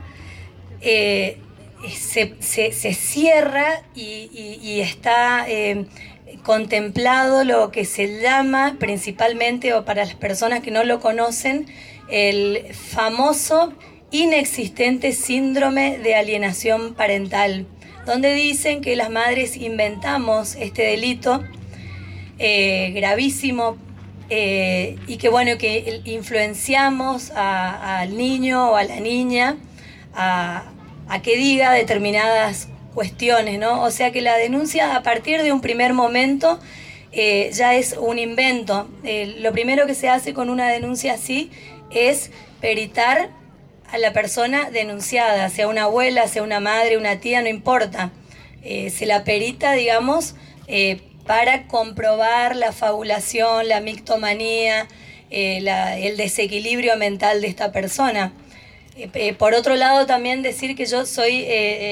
se cierra y está contemplado lo que se llama principalmente, o para las personas que no lo conocen, el famoso inexistente síndrome de alienación parental, donde dicen que las madres inventamos este delito gravísimo, y que bueno, que influenciamos al niño o a la niña a que diga determinadas cuestiones, ¿no? O sea que la denuncia a partir de un primer momento ya es un invento. Lo primero que se hace con una denuncia así es peritar a la persona denunciada, sea una abuela, sea una madre, una tía, no importa. Se la perita, digamos, para comprobar la fabulación, la mictomanía, el desequilibrio mental de esta persona. Por otro lado, también decir que yo soy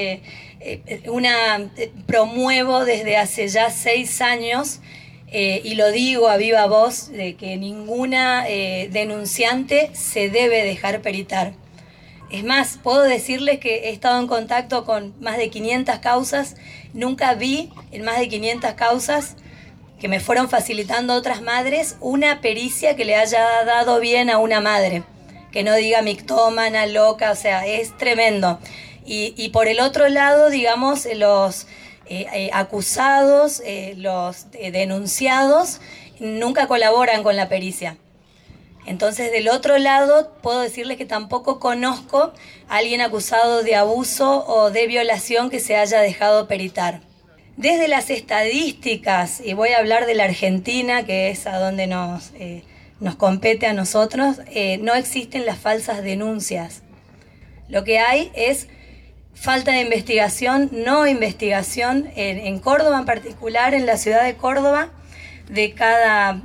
promuevo desde hace ya 6 años, y lo digo a viva voz, de que ninguna denunciante se debe dejar peritar. Es más, puedo decirles que he estado en contacto con más de 500 causas, nunca vi en más de 500 causas que me fueron facilitando otras madres una pericia que le haya dado bien a una madre, que no diga mictómana, loca, o sea, es tremendo. Y por el otro lado, digamos, los acusados, los denunciados, nunca colaboran con la pericia. Entonces, del otro lado, puedo decirles que tampoco conozco a alguien acusado de abuso o de violación que se haya dejado peritar. Desde las estadísticas, y voy a hablar de la Argentina, que es a donde nos compete a nosotros, no existen las falsas denuncias. Lo que hay es falta de investigación, no investigación. En Córdoba en particular, en la ciudad de Córdoba, de cada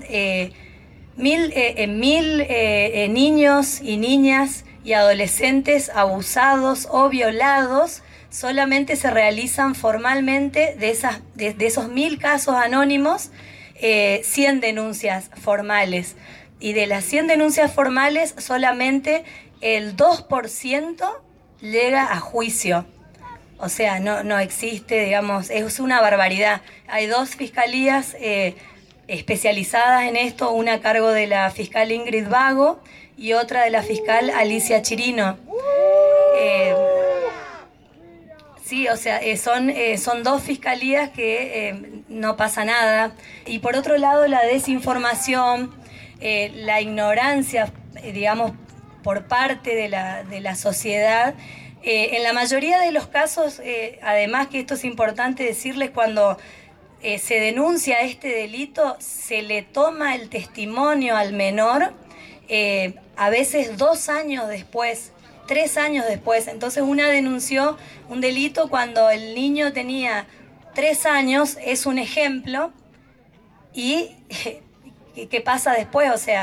1000 niños y niñas y adolescentes abusados o violados, solamente se realizan formalmente de esos 1000 casos anónimos, 100 denuncias formales. Y de las 100 denuncias formales, solamente el 2% llega a juicio. O sea, no existe, digamos, es una barbaridad. Hay 2 fiscalías especializadas en esto, una a cargo de la fiscal Ingrid Vago y otra de la fiscal Alicia Chirino. Sí, o sea, son 2 fiscalías que no pasa nada. Y por otro lado, la desinformación, la ignorancia, digamos, por parte de la sociedad. En la mayoría de los casos, además que esto es importante decirles, cuando se denuncia este delito, se le toma el testimonio al menor, a veces 2 años después, 3 años después. Entonces una denunció un delito cuando el niño tenía 3 años, es un ejemplo, y ¿qué pasa después? O sea,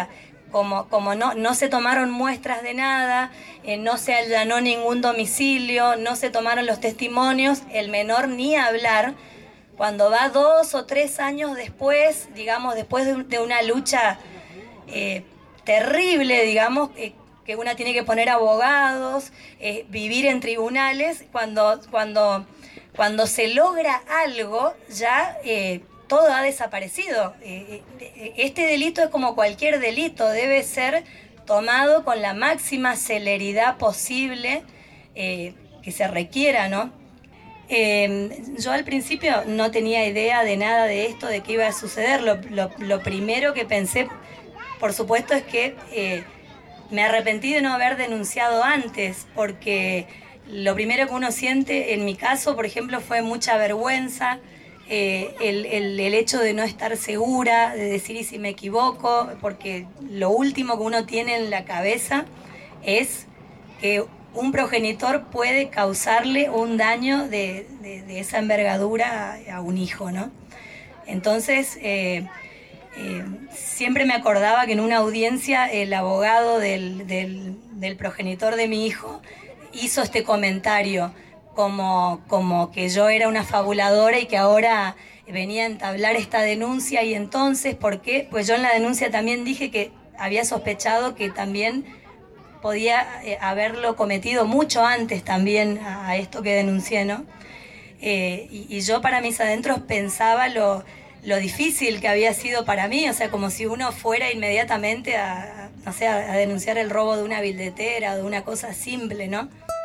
como no se tomaron muestras de nada, no se allanó ningún domicilio, no se tomaron los testimonios, el menor ni hablar, cuando va 2 o 3 años después, digamos, después de una lucha terrible, digamos, que una tiene que poner abogados, vivir en tribunales, cuando se logra algo, ya todo ha desaparecido. Este delito es como cualquier delito, debe ser tomado con la máxima celeridad posible que se requiera, ¿no? Yo al principio no tenía idea de nada de esto, de qué iba a suceder. Lo primero que pensé, por supuesto, es que me arrepentí de no haber denunciado antes, porque lo primero que uno siente, en mi caso, por ejemplo, fue mucha vergüenza, el hecho de no estar segura, de decir y si me equivoco, porque lo último que uno tiene en la cabeza es que un progenitor puede causarle un daño de esa envergadura a un hijo, ¿no? Entonces, siempre me acordaba que en una audiencia el abogado del progenitor de mi hijo hizo este comentario, como que yo era una fabuladora y que ahora venía a entablar esta denuncia. Y entonces, ¿por qué? Pues yo en la denuncia también dije que había sospechado que también podía haberlo cometido mucho antes también a esto que denuncié, ¿no? Y yo para mis adentros pensaba lo difícil que había sido para mí, o sea, como si uno fuera inmediatamente a denunciar el robo de una billetera o de una cosa simple, ¿no?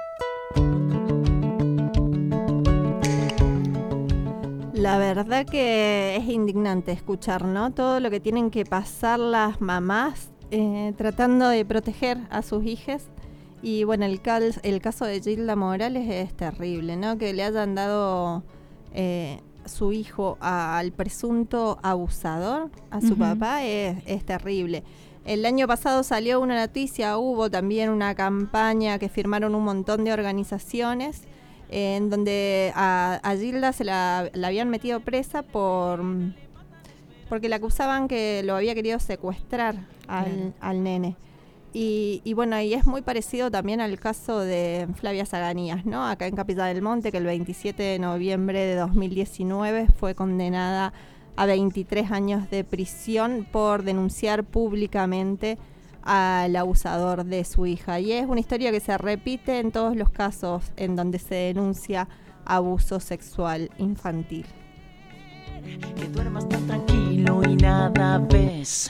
La verdad que es indignante escuchar, ¿no? Todo lo que tienen que pasar las mamás tratando de proteger a sus hijas. Y bueno, el caso de Gilda Morales es terrible, ¿no? Que le hayan dado su hijo al presunto abusador, a su papá, es terrible. El año pasado salió una noticia, hubo también una campaña que firmaron un montón de organizaciones en donde a Gilda la habían metido presa porque la acusaban que lo había querido secuestrar al nene. Y bueno, y es muy parecido también al caso de Flavia Zaganías, ¿no? Acá en Capilla del Monte, que el 27 de noviembre de 2019 fue condenada a 23 años de prisión por denunciar públicamente al abusador de su hija. Y es una historia que se repite en todos los casos en donde se denuncia abuso sexual infantil. Que duermas tan tranquilo y nada ves.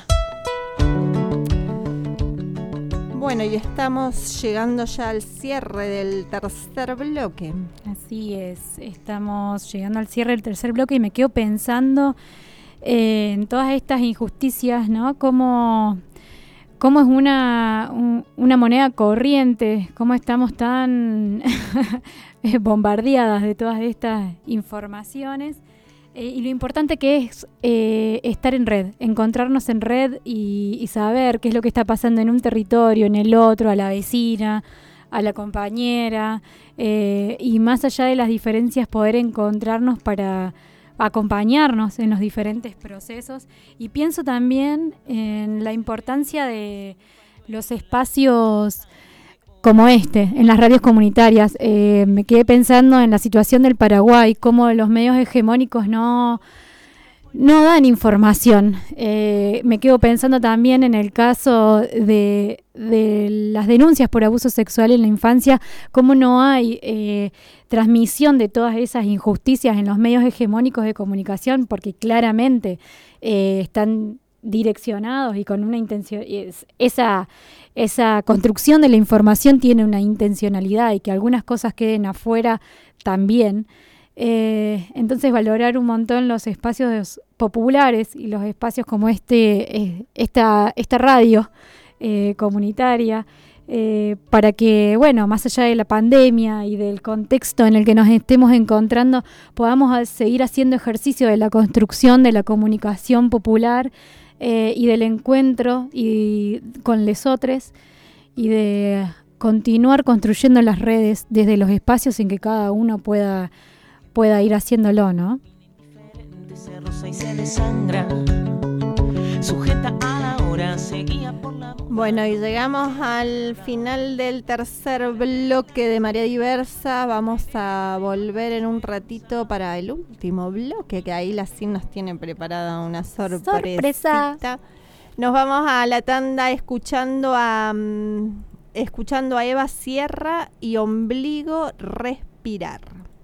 Bueno, y estamos llegando ya al cierre del tercer bloque. Así es, estamos llegando al cierre del tercer bloque y me quedo pensando en todas estas injusticias, ¿no? Cómo es una moneda corriente, cómo estamos tan bombardeadas de todas estas informaciones. Y lo importante que es estar en red, encontrarnos en red y saber qué es lo que está pasando en un territorio, en el otro, a la vecina, a la compañera, y más allá de las diferencias poder encontrarnos para acompañarnos en los diferentes procesos. Y pienso también en la importancia de los espacios como en las radios comunitarias. Me quedé pensando en la situación del Paraguay, cómo los medios hegemónicos no dan información. Me quedo pensando también en el caso de las denuncias por abuso sexual en la infancia, cómo no hay transmisión de todas esas injusticias en los medios hegemónicos de comunicación, porque claramente están direccionados y con una intención. Esa construcción de la información tiene una intencionalidad, y que algunas cosas queden afuera también. Entonces valorar un montón los espacios populares y los espacios como esta radio comunitaria, para que, bueno, más allá de la pandemia y del contexto en el que nos estemos encontrando, podamos seguir haciendo ejercicio de la construcción de la comunicación popular, y del encuentro y con lesotres, y de continuar construyendo las redes desde los espacios en que cada uno pueda ir haciéndolo, ¿no? Se roza y se desangra. Sujeta a la hora, seguía por la... Bueno, y llegamos al final del tercer bloque de Marea Diversa. Vamos a volver en un ratito para el último bloque, que ahí la CIN nos tiene preparada una sorpresa. Nos vamos a la tanda escuchando a Eva Sierra y Ombligo Respirar.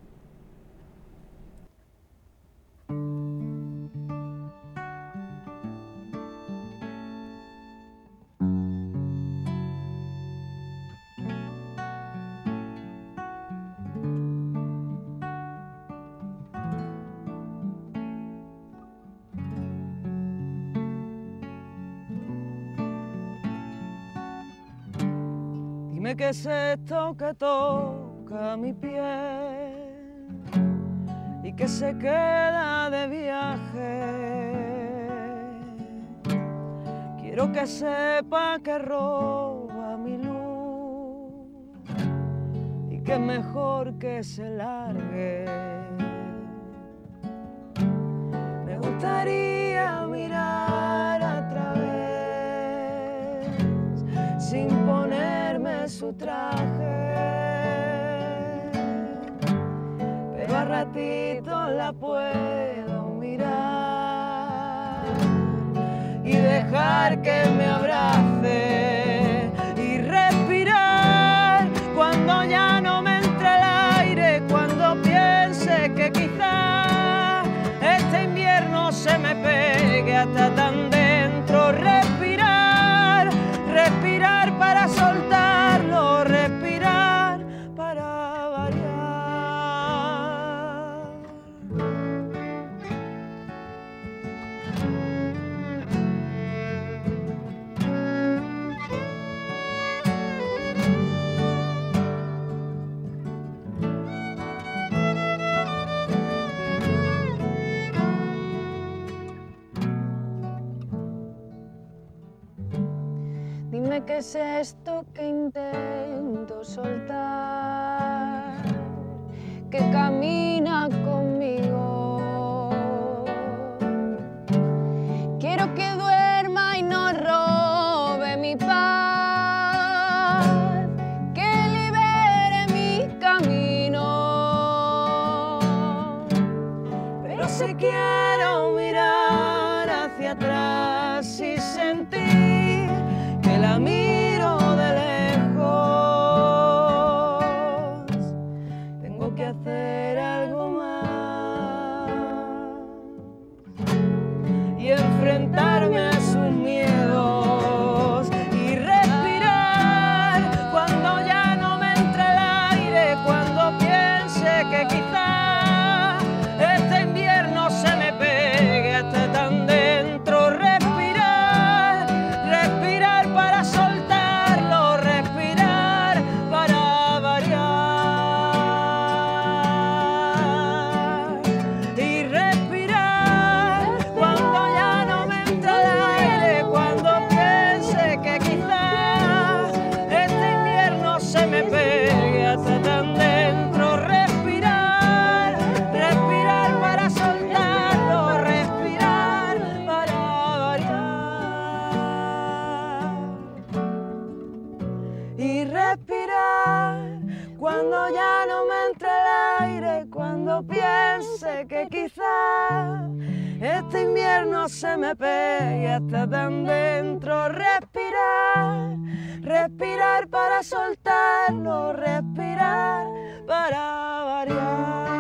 Dime qué es esto que toca mi piel y que se queda de viaje. Quiero que sepa que roba mi luz y que es mejor que se largue. Me gustaría mirar a través sin ponerme su traje, pero a ratitos la puedo mirar y dejar que me abrace y respirar cuando ya no me entre el aire, cuando piense que quizá este invierno se me pegue hasta tan dentro. Respirar para soltarlo, respirar para variar. Dime qué es esto que intento soltar, que camina conmigo. Quiero que duerma y no robe mi paz, que libere mi camino. Pero si quiero mirar hacia atrás y sentir que la miro de lejos, tengo que hacer algo más y enfrentarme a sus miedos y respirar cuando ya no me entre el aire, cuando piense que quizá este invierno se me pegue hasta tan dentro. Respirar para soltarlo, respirar para variar y respirar cuando ya no me entra el aire, cuando piense que quizá este invierno se me pegue hasta tan dentro. Respirar para soltarlo, respirar para variar y respirar cuando ya no me entre el aire, cuando piense que quizá este invierno se me pegue hasta tan dentro. Respirar para soltarlo, respirar para variar.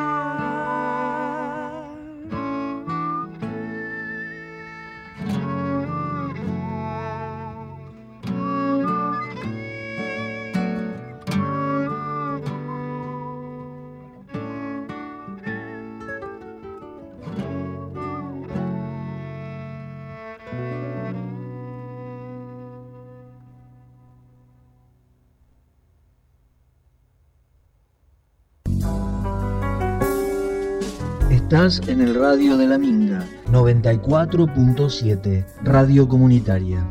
Estás en el Radio de la Minga, 94.7, Radio Comunitaria.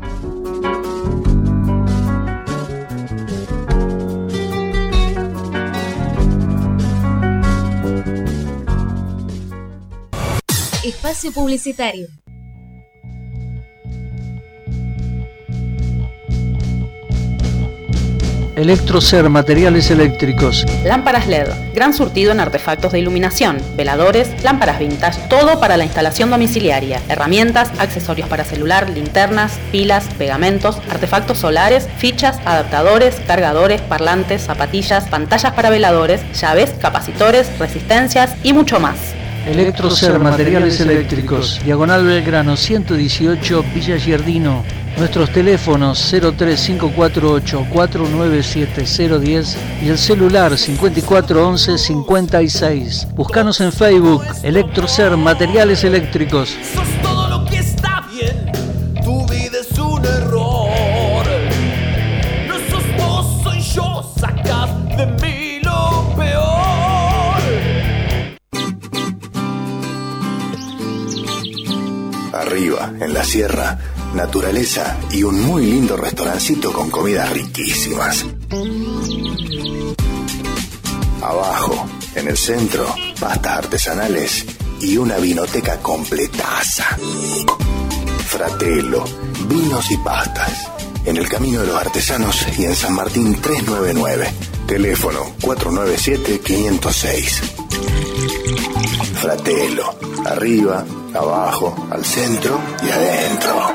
Espacio publicitario. Electrocer Materiales Eléctricos. Lámparas LED, gran surtido en artefactos de iluminación, veladores, lámparas vintage, todo para la instalación domiciliaria, herramientas, accesorios para celular, linternas, pilas, pegamentos, artefactos solares, fichas, adaptadores, cargadores, parlantes, zapatillas, pantallas para veladores, llaves, capacitores, resistencias y mucho más. Electrocer Materiales Eléctricos, Diagonal Belgrano 118, Villa Giardino. Nuestros teléfonos 03548 497 010 y el celular 5411 56. Búscanos en Facebook, Electrocer Materiales Eléctricos. Sos todo lo que está bien, tu vida es un error. No sos vos, soy yo, sacas de mí lo peor. Arriba, en la sierra, naturaleza y un muy lindo restaurancito con comidas riquísimas. Abajo, en el centro, pastas artesanales y una vinoteca completaza. Fratello, vinos y pastas. En el Camino de los Artesanos y en San Martín 399. Teléfono 497-506. Fratello, arriba, abajo, al centro y adentro.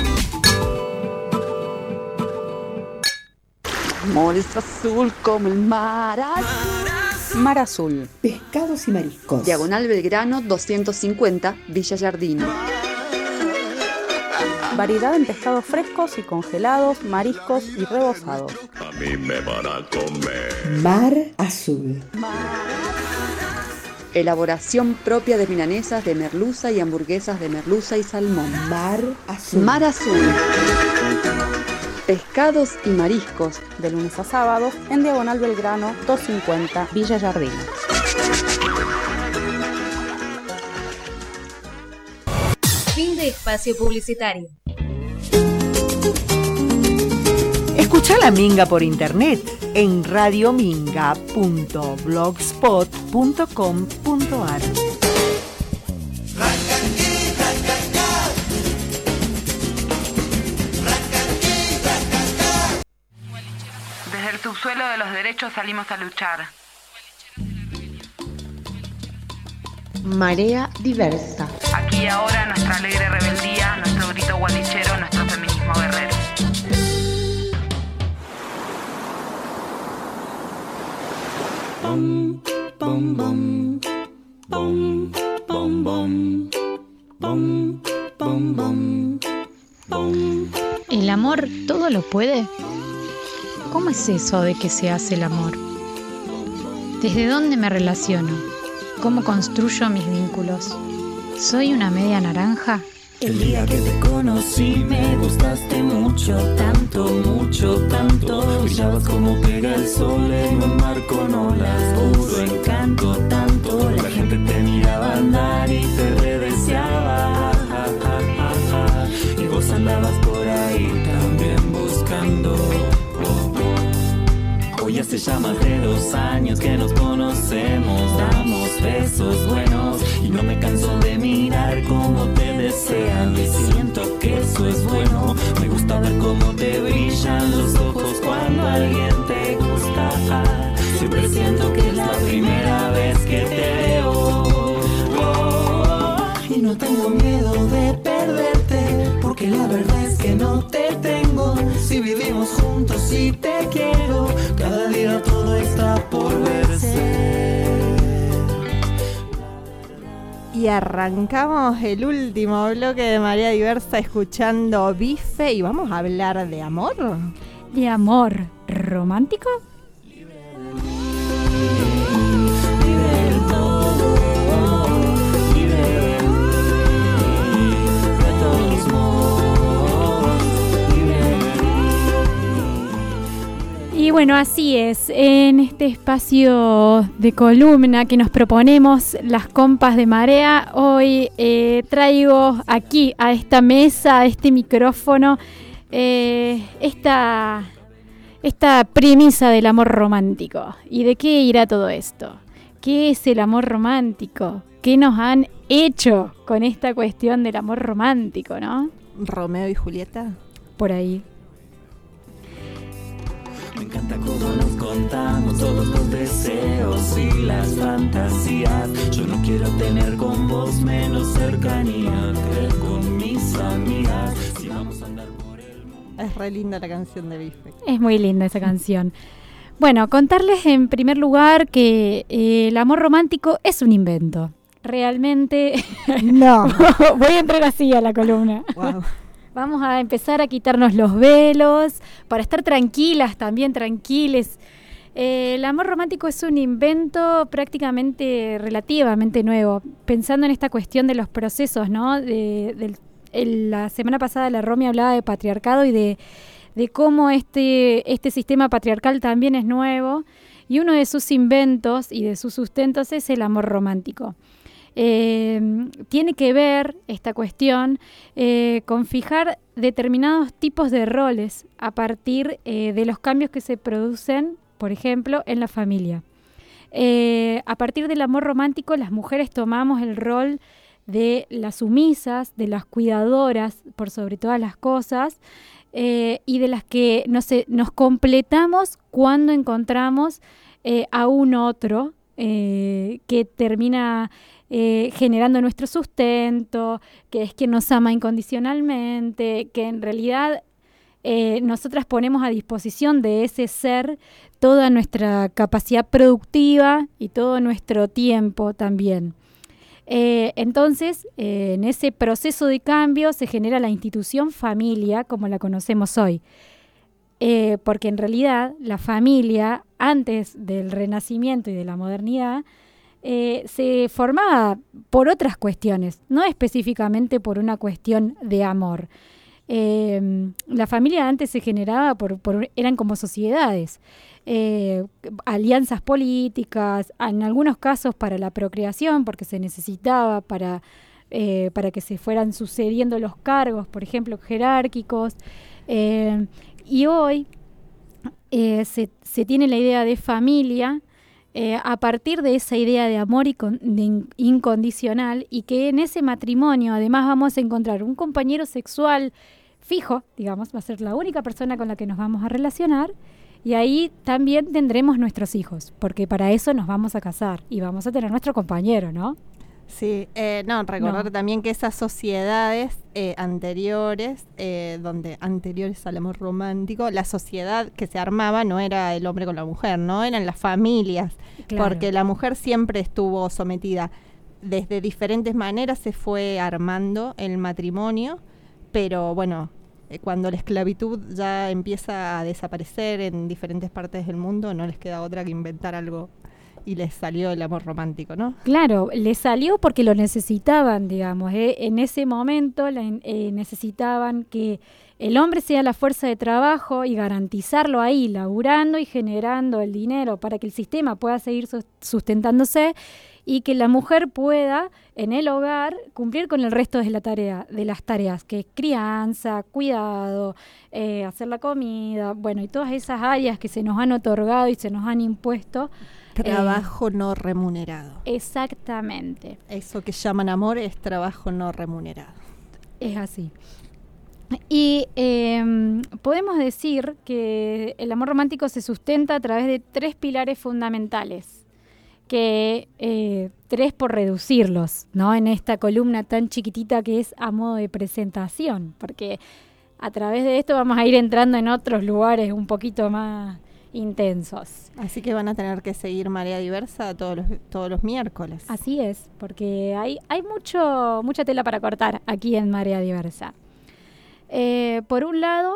Amor es azul como el mar azul. Mar Azul. Pescados y mariscos. Diagonal Belgrano 250, Villa Giardino. Variedad en pescados frescos y congelados, mariscos y rebozados. A mí me van a comer. Mar Azul. Elaboración propia de milanesas de merluza y hamburguesas de merluza y salmón. Mar Azul. Mar Azul. Pescados y mariscos. De lunes a sábado en Diagonal Belgrano 250, Villa Giardino. Fin de espacio publicitario. Escuchá La Minga por internet en radiominga.blogspot.com.ar. Desde el subsuelo de los derechos salimos a luchar. Marea diversa. Aquí y ahora nuestra alegre rebeldía, nuestro grito gualichero, nuestro feminismo guerrero. Bom, bom, bom, bom, bom, bom, bom, bom, bom, bom. ¿El amor todo lo puede? ¿Cómo es eso de que se hace el amor? ¿Desde dónde me relaciono? ¿Cómo construyo mis vínculos? ¿Soy una media naranja? El día que te conocí me gustaste mucho, tanto, mucho, tanto. Brillabas como pega el sol en un mar con olas, puro encanto, tanto. La gente te miraba andar y te redeseaba, y vos andabas por ahí también buscando. Hoy hace ya más de 2 años que nos conocemos, damos besos buenos y no me canso de mirar cómo te desean y siento que eso es bueno. Me gusta ver cómo te brillan los ojos cuando alguien te gusta. Siempre siento que es la primera vez que te veo. Y no tengo miedo de perderte, porque la verdad es que no te tengo. Si vivimos juntos y te quiero, cada día todo está por verse. Y arrancamos el último bloque de Marea Diversa escuchando Bife y vamos a hablar de amor. ¿De amor romántico? Y bueno, así es, en este espacio de columna que nos proponemos las compas de Marea, hoy traigo aquí a esta mesa, a este micrófono, esta premisa del amor romántico. ¿Y de qué irá todo esto? ¿Qué es el amor romántico? ¿Qué nos han hecho con esta cuestión del amor romántico, no? ¿Romeo y Julieta? Por ahí. Me encanta cómo nos contamos todos los deseos y las fantasías. Yo no quiero tener con vos menos cercanía que con mis amigas. Si vamos a andar por el mundo. Es re linda la canción de Bife. Es muy linda esa canción. Bueno, contarles en primer lugar que el amor romántico es un invento. Realmente no. Voy a entrar así a la columna. Wow. Vamos a empezar a quitarnos los velos para estar tranquilas, también tranquiles. El amor romántico es un invento prácticamente relativamente nuevo. Pensando en esta cuestión de los procesos, ¿no? La semana pasada la Romy hablaba de patriarcado y de cómo este sistema patriarcal también es nuevo, y uno de sus inventos y de sus sustentos es el amor romántico. Tiene que ver esta cuestión con fijar determinados tipos de roles a partir de los cambios que se producen, por ejemplo, en la familia. A partir del amor romántico, las mujeres tomamos el rol de las sumisas, de las cuidadoras, por sobre todas las cosas, y de las que nos completamos cuando encontramos a un otro que termina generando nuestro sustento, que es quien nos ama incondicionalmente, que en realidad nosotras ponemos a disposición de ese ser toda nuestra capacidad productiva y todo nuestro tiempo también. Entonces, en ese proceso de cambio se genera la institución familia como la conocemos hoy. Porque en realidad la familia, antes del Renacimiento y de la modernidad, se formaba por otras cuestiones, no específicamente por una cuestión de amor. La familia antes se generaba eran como sociedades, alianzas políticas, en algunos casos para la procreación, porque se necesitaba para que se fueran sucediendo los cargos, por ejemplo, jerárquicos. Y hoy se tiene la idea de familia a partir de esa idea de amor incondicional, y que en ese matrimonio además vamos a encontrar un compañero sexual fijo, digamos, va a ser la única persona con la que nos vamos a relacionar, y ahí también tendremos nuestros hijos, porque para eso nos vamos a casar y vamos a tener nuestro compañero, ¿no? Sí, recordar también que esas sociedades anteriores al amor romántico, la sociedad que se armaba no era el hombre con la mujer, ¿no? Eran las familias, claro. Porque la mujer siempre estuvo sometida. Desde diferentes maneras se fue armando el matrimonio, pero bueno, cuando la esclavitud ya empieza a desaparecer en diferentes partes del mundo, no les queda otra que inventar algo. Y les salió el amor romántico, ¿no? Claro, les salió porque lo necesitaban, digamos. En ese momento necesitaban que el hombre sea la fuerza de trabajo y garantizarlo ahí, laburando y generando el dinero para que el sistema pueda seguir sustentándose, y que la mujer pueda en el hogar cumplir con el resto de las tareas, que es crianza, cuidado, hacer la comida, bueno, y todas esas áreas que se nos han otorgado y se nos han impuesto. Trabajo no remunerado. Exactamente. Eso que llaman amor es trabajo no remunerado. Es así. Y podemos decir que el amor romántico se sustenta a través de 3 pilares fundamentales, que 3 por reducirlos, ¿no? En esta columna tan chiquitita que es a modo de presentación, porque a través de esto vamos a ir entrando en otros lugares un poquito más intensos. Así que van a tener que seguir Marea Diversa todos los miércoles. Así es, porque hay mucha tela para cortar aquí en Marea Diversa. Por un lado,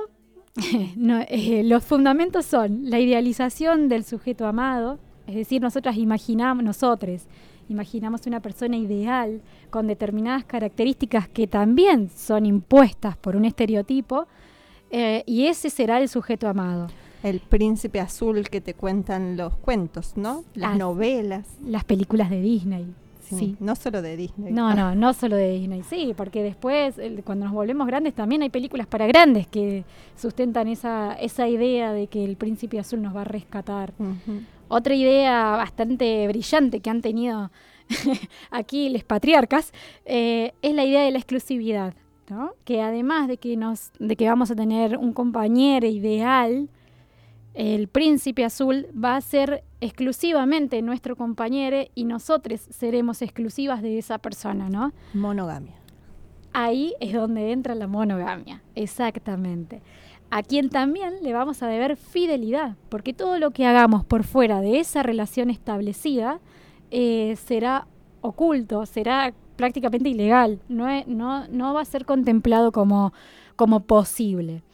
los fundamentos son la idealización del sujeto amado, es decir, nosotros imaginamos una persona ideal con determinadas características que también son impuestas por un estereotipo, y ese será el sujeto amado. El príncipe azul que te cuentan los cuentos, ¿no? Las novelas. Las películas de Disney. Sí. No solo de Disney. No solo de Disney. Sí, porque después, cuando nos volvemos grandes, también hay películas para grandes que sustentan esa idea de que el príncipe azul nos va a rescatar. Uh-huh. Otra idea bastante brillante que han tenido aquí los patriarcas es la idea de la exclusividad, ¿no? Que además de que vamos a tener un compañero ideal, el príncipe azul va a ser exclusivamente nuestro compañero y nosotros seremos exclusivas de esa persona, ¿no? Monogamia. Ahí es donde entra la monogamia, exactamente. A quien también le vamos a deber fidelidad, porque todo lo que hagamos por fuera de esa relación establecida será oculto, será prácticamente ilegal, no va a ser contemplado como posible.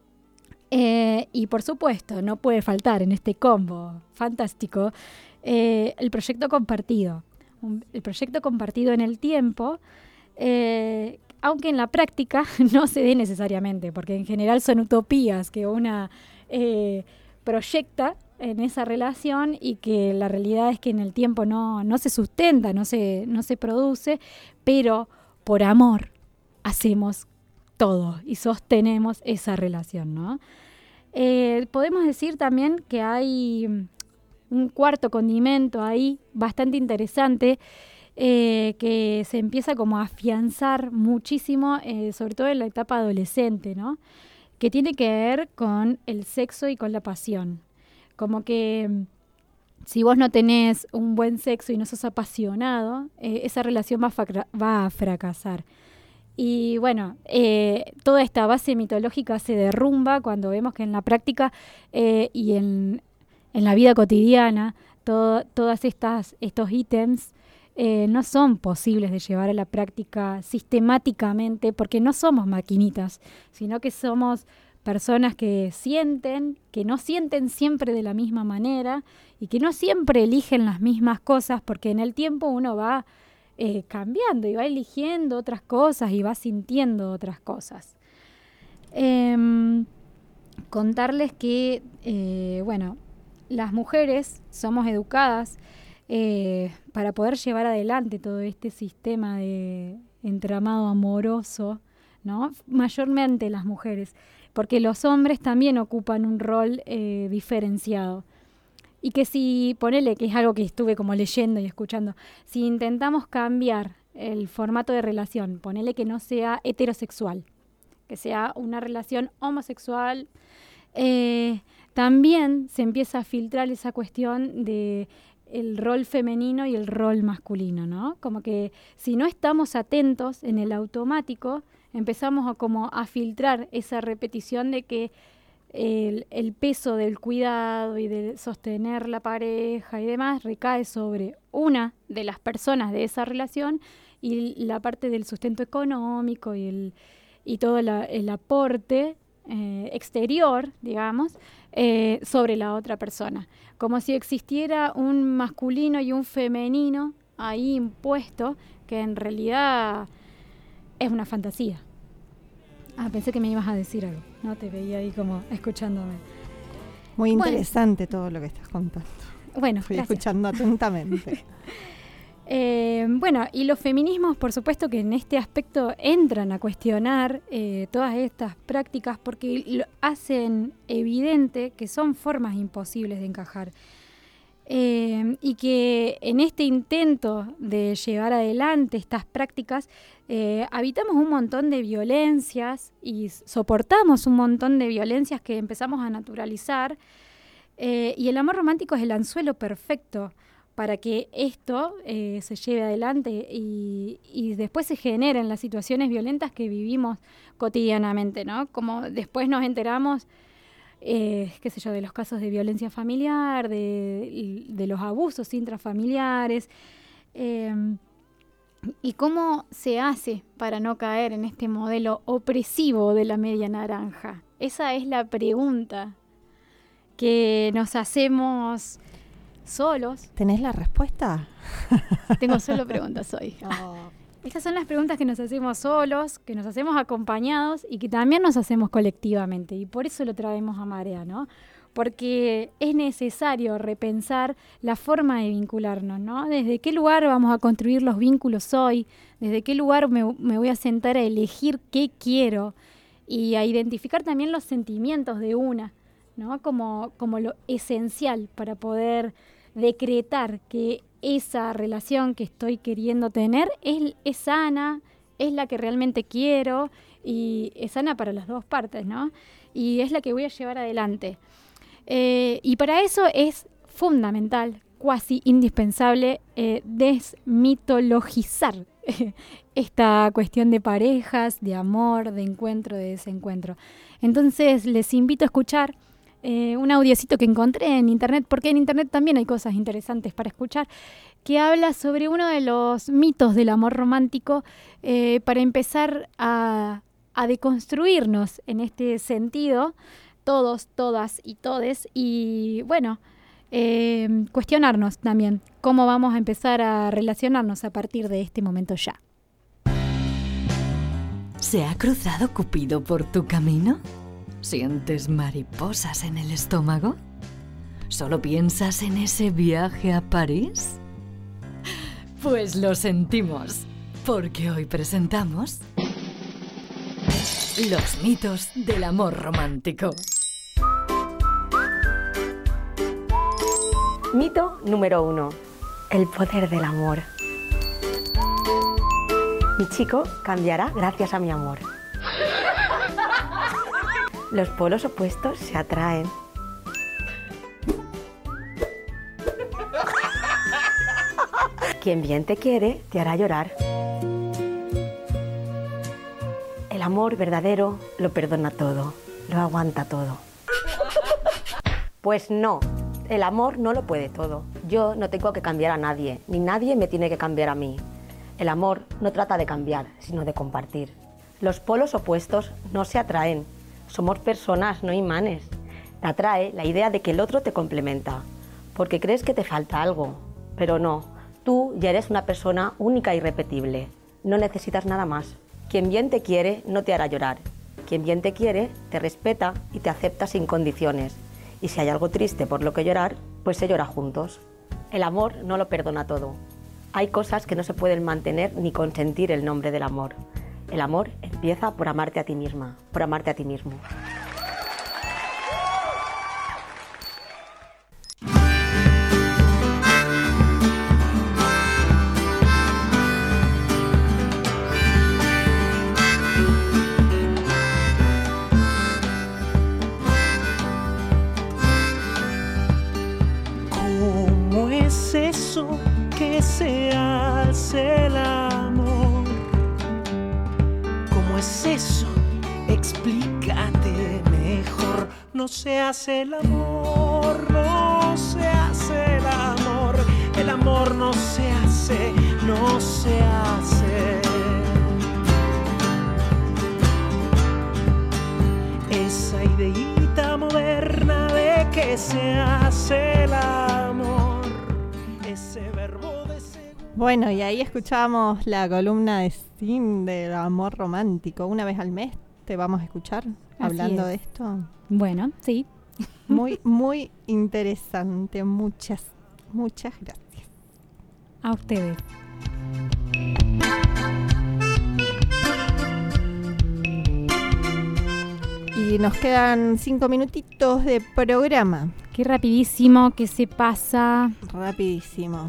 Y por supuesto, no puede faltar en este combo fantástico el proyecto compartido. El proyecto compartido en el tiempo, aunque en la práctica no se dé necesariamente, porque en general son utopías que una proyecta en esa relación y que la realidad es que en el tiempo no se sustenta, no se produce, pero por amor hacemos todo y sostenemos esa relación, ¿no? Podemos decir también que hay un cuarto condimento ahí bastante interesante que se empieza como a afianzar muchísimo, sobre todo en la etapa adolescente, ¿no? Que tiene que ver con el sexo y con la pasión. Como que si vos no tenés un buen sexo y no sos apasionado, esa relación va a fracasar. Y bueno, toda esta base mitológica se derrumba cuando vemos que en la práctica y en la vida cotidiana todas estos ítems no son posibles de llevar a la práctica sistemáticamente, porque no somos maquinitas, sino que somos personas que no sienten siempre de la misma manera y que no siempre eligen las mismas cosas, porque en el tiempo uno va cambiando y va eligiendo otras cosas y va sintiendo otras cosas. Contarles que, las mujeres somos educadas para poder llevar adelante todo este sistema de entramado amoroso, ¿no? Mayormente las mujeres, porque los hombres también ocupan un rol diferenciado. Y que si, ponele, que es algo que estuve como leyendo y escuchando, si intentamos cambiar el formato de relación, ponele que no sea heterosexual, que sea una relación homosexual, también se empieza a filtrar esa cuestión de el rol femenino y el rol masculino, ¿no? Como que si no estamos atentos en el automático, empezamos a filtrar esa repetición de que el peso del cuidado y de sostener la pareja y demás recae sobre una de las personas de esa relación y la parte del sustento económico y todo el aporte exterior, digamos, sobre la otra persona. Como si existiera un masculino y un femenino ahí impuesto, que en realidad es una fantasía. Pensé que me ibas a decir algo, ¿no? Te veía ahí como escuchándome. Muy interesante todo lo que estás contando. Bueno, Fui gracias. escuchando atentamente. Y los feminismos, por supuesto que en este aspecto entran a cuestionar todas estas prácticas porque lo hacen evidente que son formas imposibles de encajar. Y que en este intento de llevar adelante estas prácticas habitamos un montón de violencias y soportamos un montón de violencias que empezamos a naturalizar, y el amor romántico es el anzuelo perfecto para que esto se lleve adelante y después se generen las situaciones violentas que vivimos cotidianamente, ¿no? Como después nos enteramos de los casos de violencia familiar, de los abusos intrafamiliares, y cómo se hace para no caer en este modelo opresivo de la media naranja. Esa es la pregunta que nos hacemos solos. ¿Tenés la respuesta? Tengo solo preguntas hoy. Estas son las preguntas que nos hacemos solos, que nos hacemos acompañados y que también nos hacemos colectivamente. Y por eso lo traemos a Marea, ¿no? Porque es necesario repensar la forma de vincularnos, ¿no? ¿Desde qué lugar vamos a construir los vínculos hoy? ¿Desde qué lugar me voy a sentar a elegir qué quiero? Y a identificar también los sentimientos de una, ¿no? Como lo esencial para poder decretar que esa relación que estoy queriendo tener es sana, es la que realmente quiero y es sana para las dos partes, ¿no? Y es la que voy a llevar adelante. Y para eso es fundamental, cuasi indispensable, desmitologizar esta cuestión de parejas, de amor, de encuentro, de desencuentro. Entonces les invito a escuchar un audiocito que encontré en internet, porque en internet también hay cosas interesantes para escuchar, que habla sobre uno de los mitos del amor romántico, para empezar a deconstruirnos en este sentido, todos, todas y todes, y bueno, cuestionarnos también cómo vamos a empezar a relacionarnos a partir de este momento ya. ¿Se ha cruzado Cupido por tu camino? ¿Sientes mariposas en el estómago? ¿Solo piensas en ese viaje a París? Pues lo sentimos, porque hoy presentamos los mitos del amor romántico. Mito número 1. El poder del amor. Mi chico cambiará gracias a mi amor. Los polos opuestos se atraen. Quien bien te quiere, te hará llorar. El amor verdadero lo perdona todo, lo aguanta todo. Pues no, el amor no lo puede todo. Yo no tengo que cambiar a nadie, ni nadie me tiene que cambiar a mí. El amor no trata de cambiar, sino de compartir. Los polos opuestos no se atraen. Somos personas, no imanes. Te atrae la idea de que el otro te complementa, porque crees que te falta algo. Pero no, tú ya eres una persona única e irrepetible. No necesitas nada más. Quien bien te quiere no te hará llorar. Quien bien te quiere te respeta y te acepta sin condiciones. Y si hay algo triste por lo que llorar, pues se llora juntos. El amor no lo perdona todo. Hay cosas que no se pueden mantener ni consentir el nombre del amor. El amor empieza por amarte a ti misma, por amarte a ti mismo. ¿Cómo es eso que se hace el amor? ¿Cómo es eso? Explícate mejor. No se hace el amor, no se hace el amor. El amor no se hace, no se hace. Esa ideita moderna de que se hace el amor, ese verbo de Bueno, y ahí escuchamos la columna de Steam del amor romántico. Una vez al mes te vamos a escuchar hablando de esto. Bueno, sí. Muy, muy interesante. Muchas gracias. A ustedes. Y nos quedan 5 minutitos de programa. Qué rapidísimo que se pasa. Rapidísimo.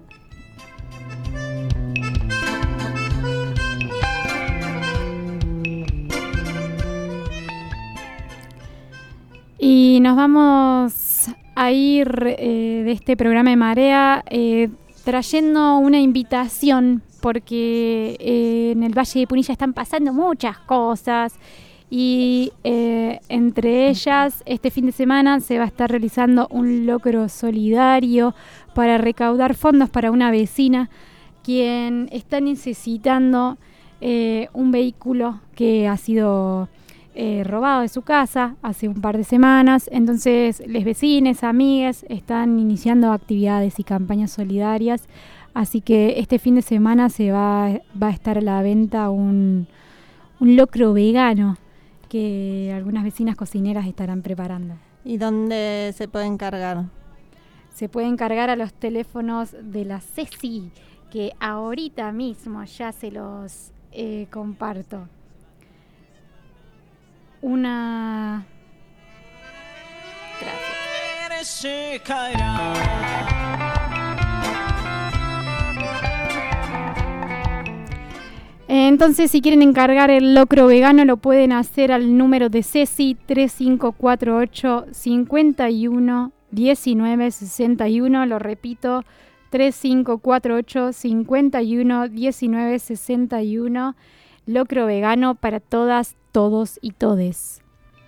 Y nos vamos a ir de este programa de Marea trayendo una invitación, porque en el Valle de Punilla están pasando muchas cosas y entre ellas este fin de semana se va a estar realizando un locro solidario para recaudar fondos para una vecina quien está necesitando un vehículo que ha sido robado de su casa hace un par de semanas. Entonces les vecines, amigues están iniciando actividades y campañas solidarias, así que este fin de semana se va a estar a la venta un locro vegano que algunas vecinas cocineras estarán preparando. ¿Y dónde se puede encargar? Se puede encargar a los teléfonos de la Ceci, que ahorita mismo ya se los comparto. Gracias. se caerá. Entonces, si quieren encargar el locro vegano, lo pueden hacer al número de Ceci 3548 51 19 61. Lo repito, 3548 51 19 61. Locro vegano para todas, todos y todes.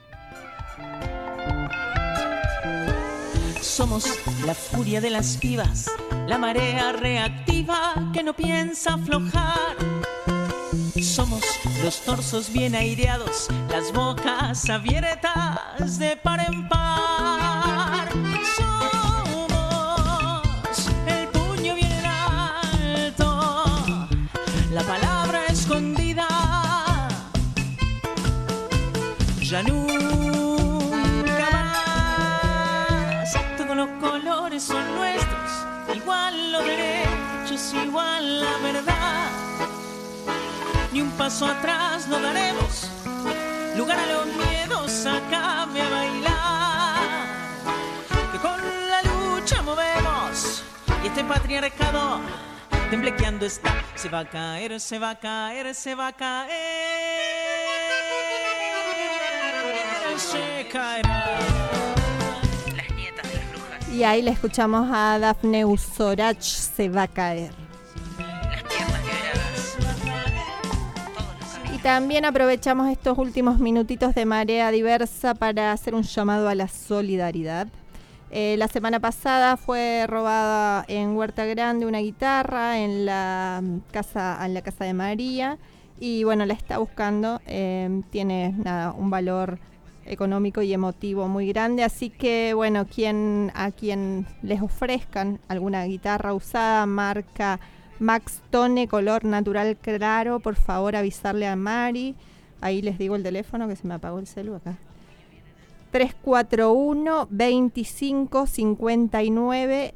Somos la furia de las pibas, la marea reactiva que no piensa aflojar. Somos los torsos bien aireados, las bocas abiertas de par en par. Somos el puño bien alto, la palabra escondida. Ya nunca más. Todos los colores son nuestros, igual los derechos, igual la verdad. Ni un paso atrás no daremos, lugar a los miedos, acabe a bailar. Que con la lucha movemos y este patriarcado temblequeando está. Se va a caer, se va a caer, se va a caer. Se caerá. Las nietas de las brujas. Y ahí le escuchamos a Dafne Usorach, se va a caer. También aprovechamos estos últimos minutitos de Marea Diversa para hacer un llamado a la solidaridad. La semana pasada fue robada en Huerta Grande una guitarra en la casa de María y bueno, la está buscando. Tiene un valor económico y emotivo muy grande, así que bueno, a quien les ofrezcan alguna guitarra usada, marca Max Tone, color natural claro, por favor avisarle a Mari. Ahí les digo el teléfono, que se me apagó el celu acá. 341 25 59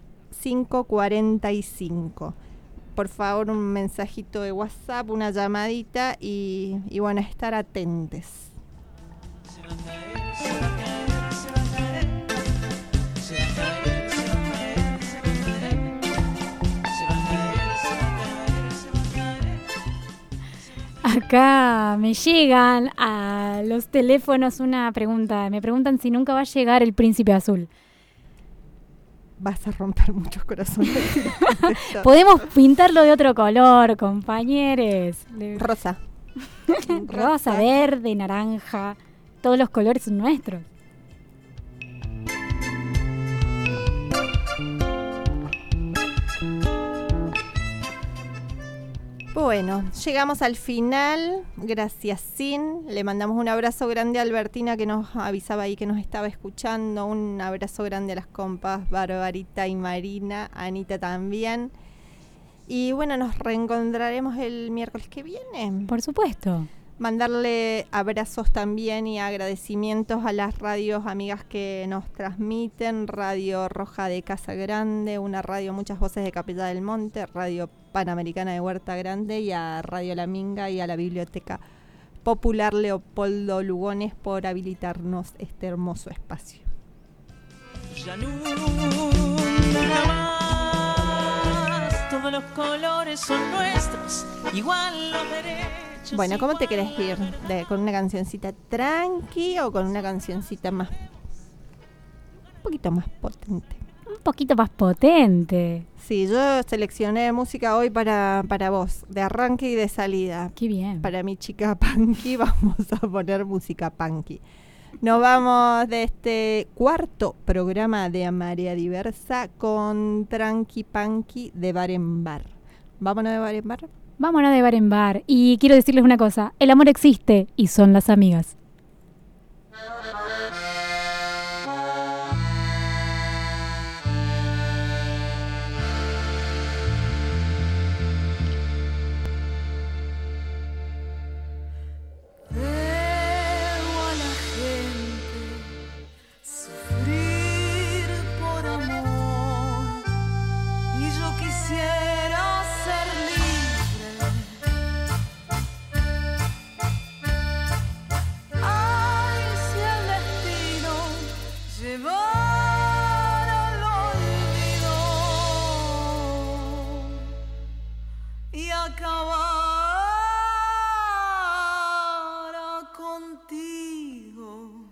545. Por favor, un mensajito de WhatsApp, una llamadita y bueno, estar atentes. Acá me llegan a los teléfonos una pregunta. Me preguntan si nunca va a llegar el Príncipe Azul. Vas a romper muchos corazones. Podemos pintarlo de otro color, compañeros. Rosa. Rosa, verde, naranja. Todos los colores son nuestros. Bueno, llegamos al final. Gracias, Sin. Le mandamos un abrazo grande a Albertina, que nos avisaba ahí que nos estaba escuchando. Un abrazo grande a las compas Barbarita y Marina, Anita también. Y bueno, nos reencontraremos el miércoles que viene. Por supuesto. Mandarle abrazos también y agradecimientos a las radios amigas que nos transmiten. Radio Roja de Casa Grande, una radio Muchas Voces de Capilla del Monte, Radio Panamericana de Huerta Grande y a Radio La Minga y a la Biblioteca Popular Leopoldo Lugones por habilitarnos este hermoso espacio. Ya nunca más, todos los colores son nuestros, igual los derechos. Bueno, ¿cómo te querés ir? ¿Con una cancioncita tranqui o con una cancioncita más, un poquito más potente? Un poquito más potente. Sí, yo seleccioné música hoy para vos, de arranque y de salida. Qué bien. Para mi chica punky vamos a poner música punky. Nos vamos de este cuarto programa de Marea Diversa con Tranqui Punky de Bar en Bar. ¿Vámonos de Bar en Bar? Vámonos de bar en bar. Y quiero decirles una cosa, el amor existe y son las amigas. contigo.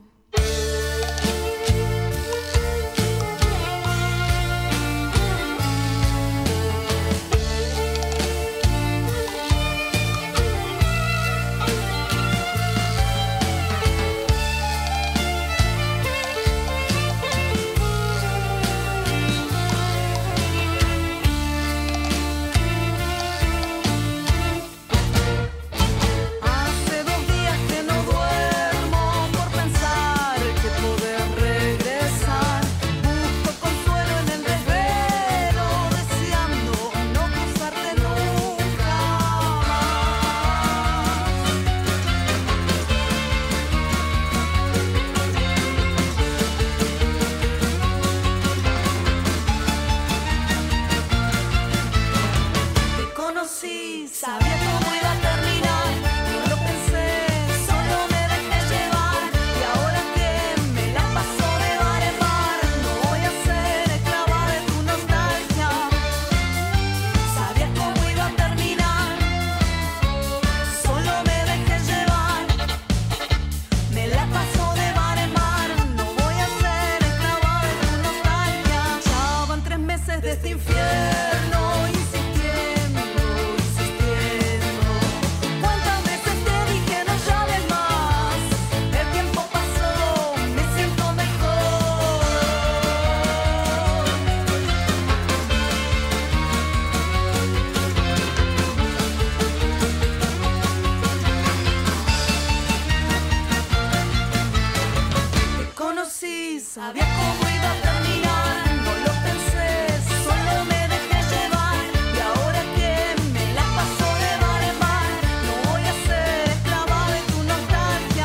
Sabía cómo iba a terminar, no lo pensé, solo me dejé llevar. Y ahora que me la paso de bar en bar, no voy a ser esclava de tu nostalgia.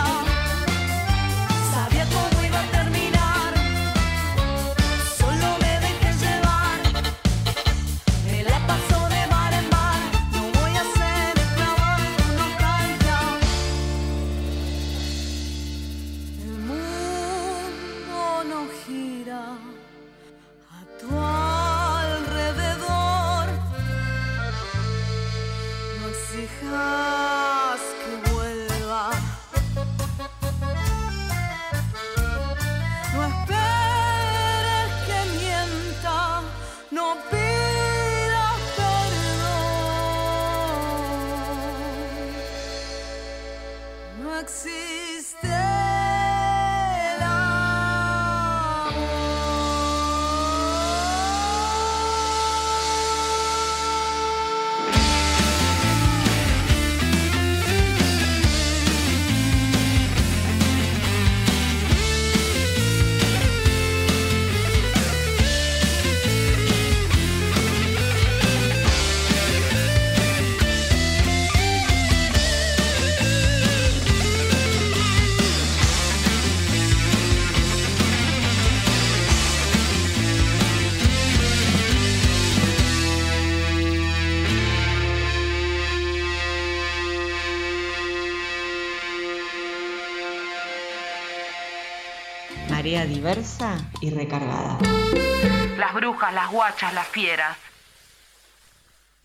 Sabía cómo iba a terminar, solo me dejé llevar. Me la paso de bar en bar, no voy a ser esclava de tu nostalgia. El mundo no gira a tu alrededor. No exijas que vuelva. No esperes que mienta. No pidas perdón. No existe. Marea diversa y recargada. Las brujas, las guachas, las fieras.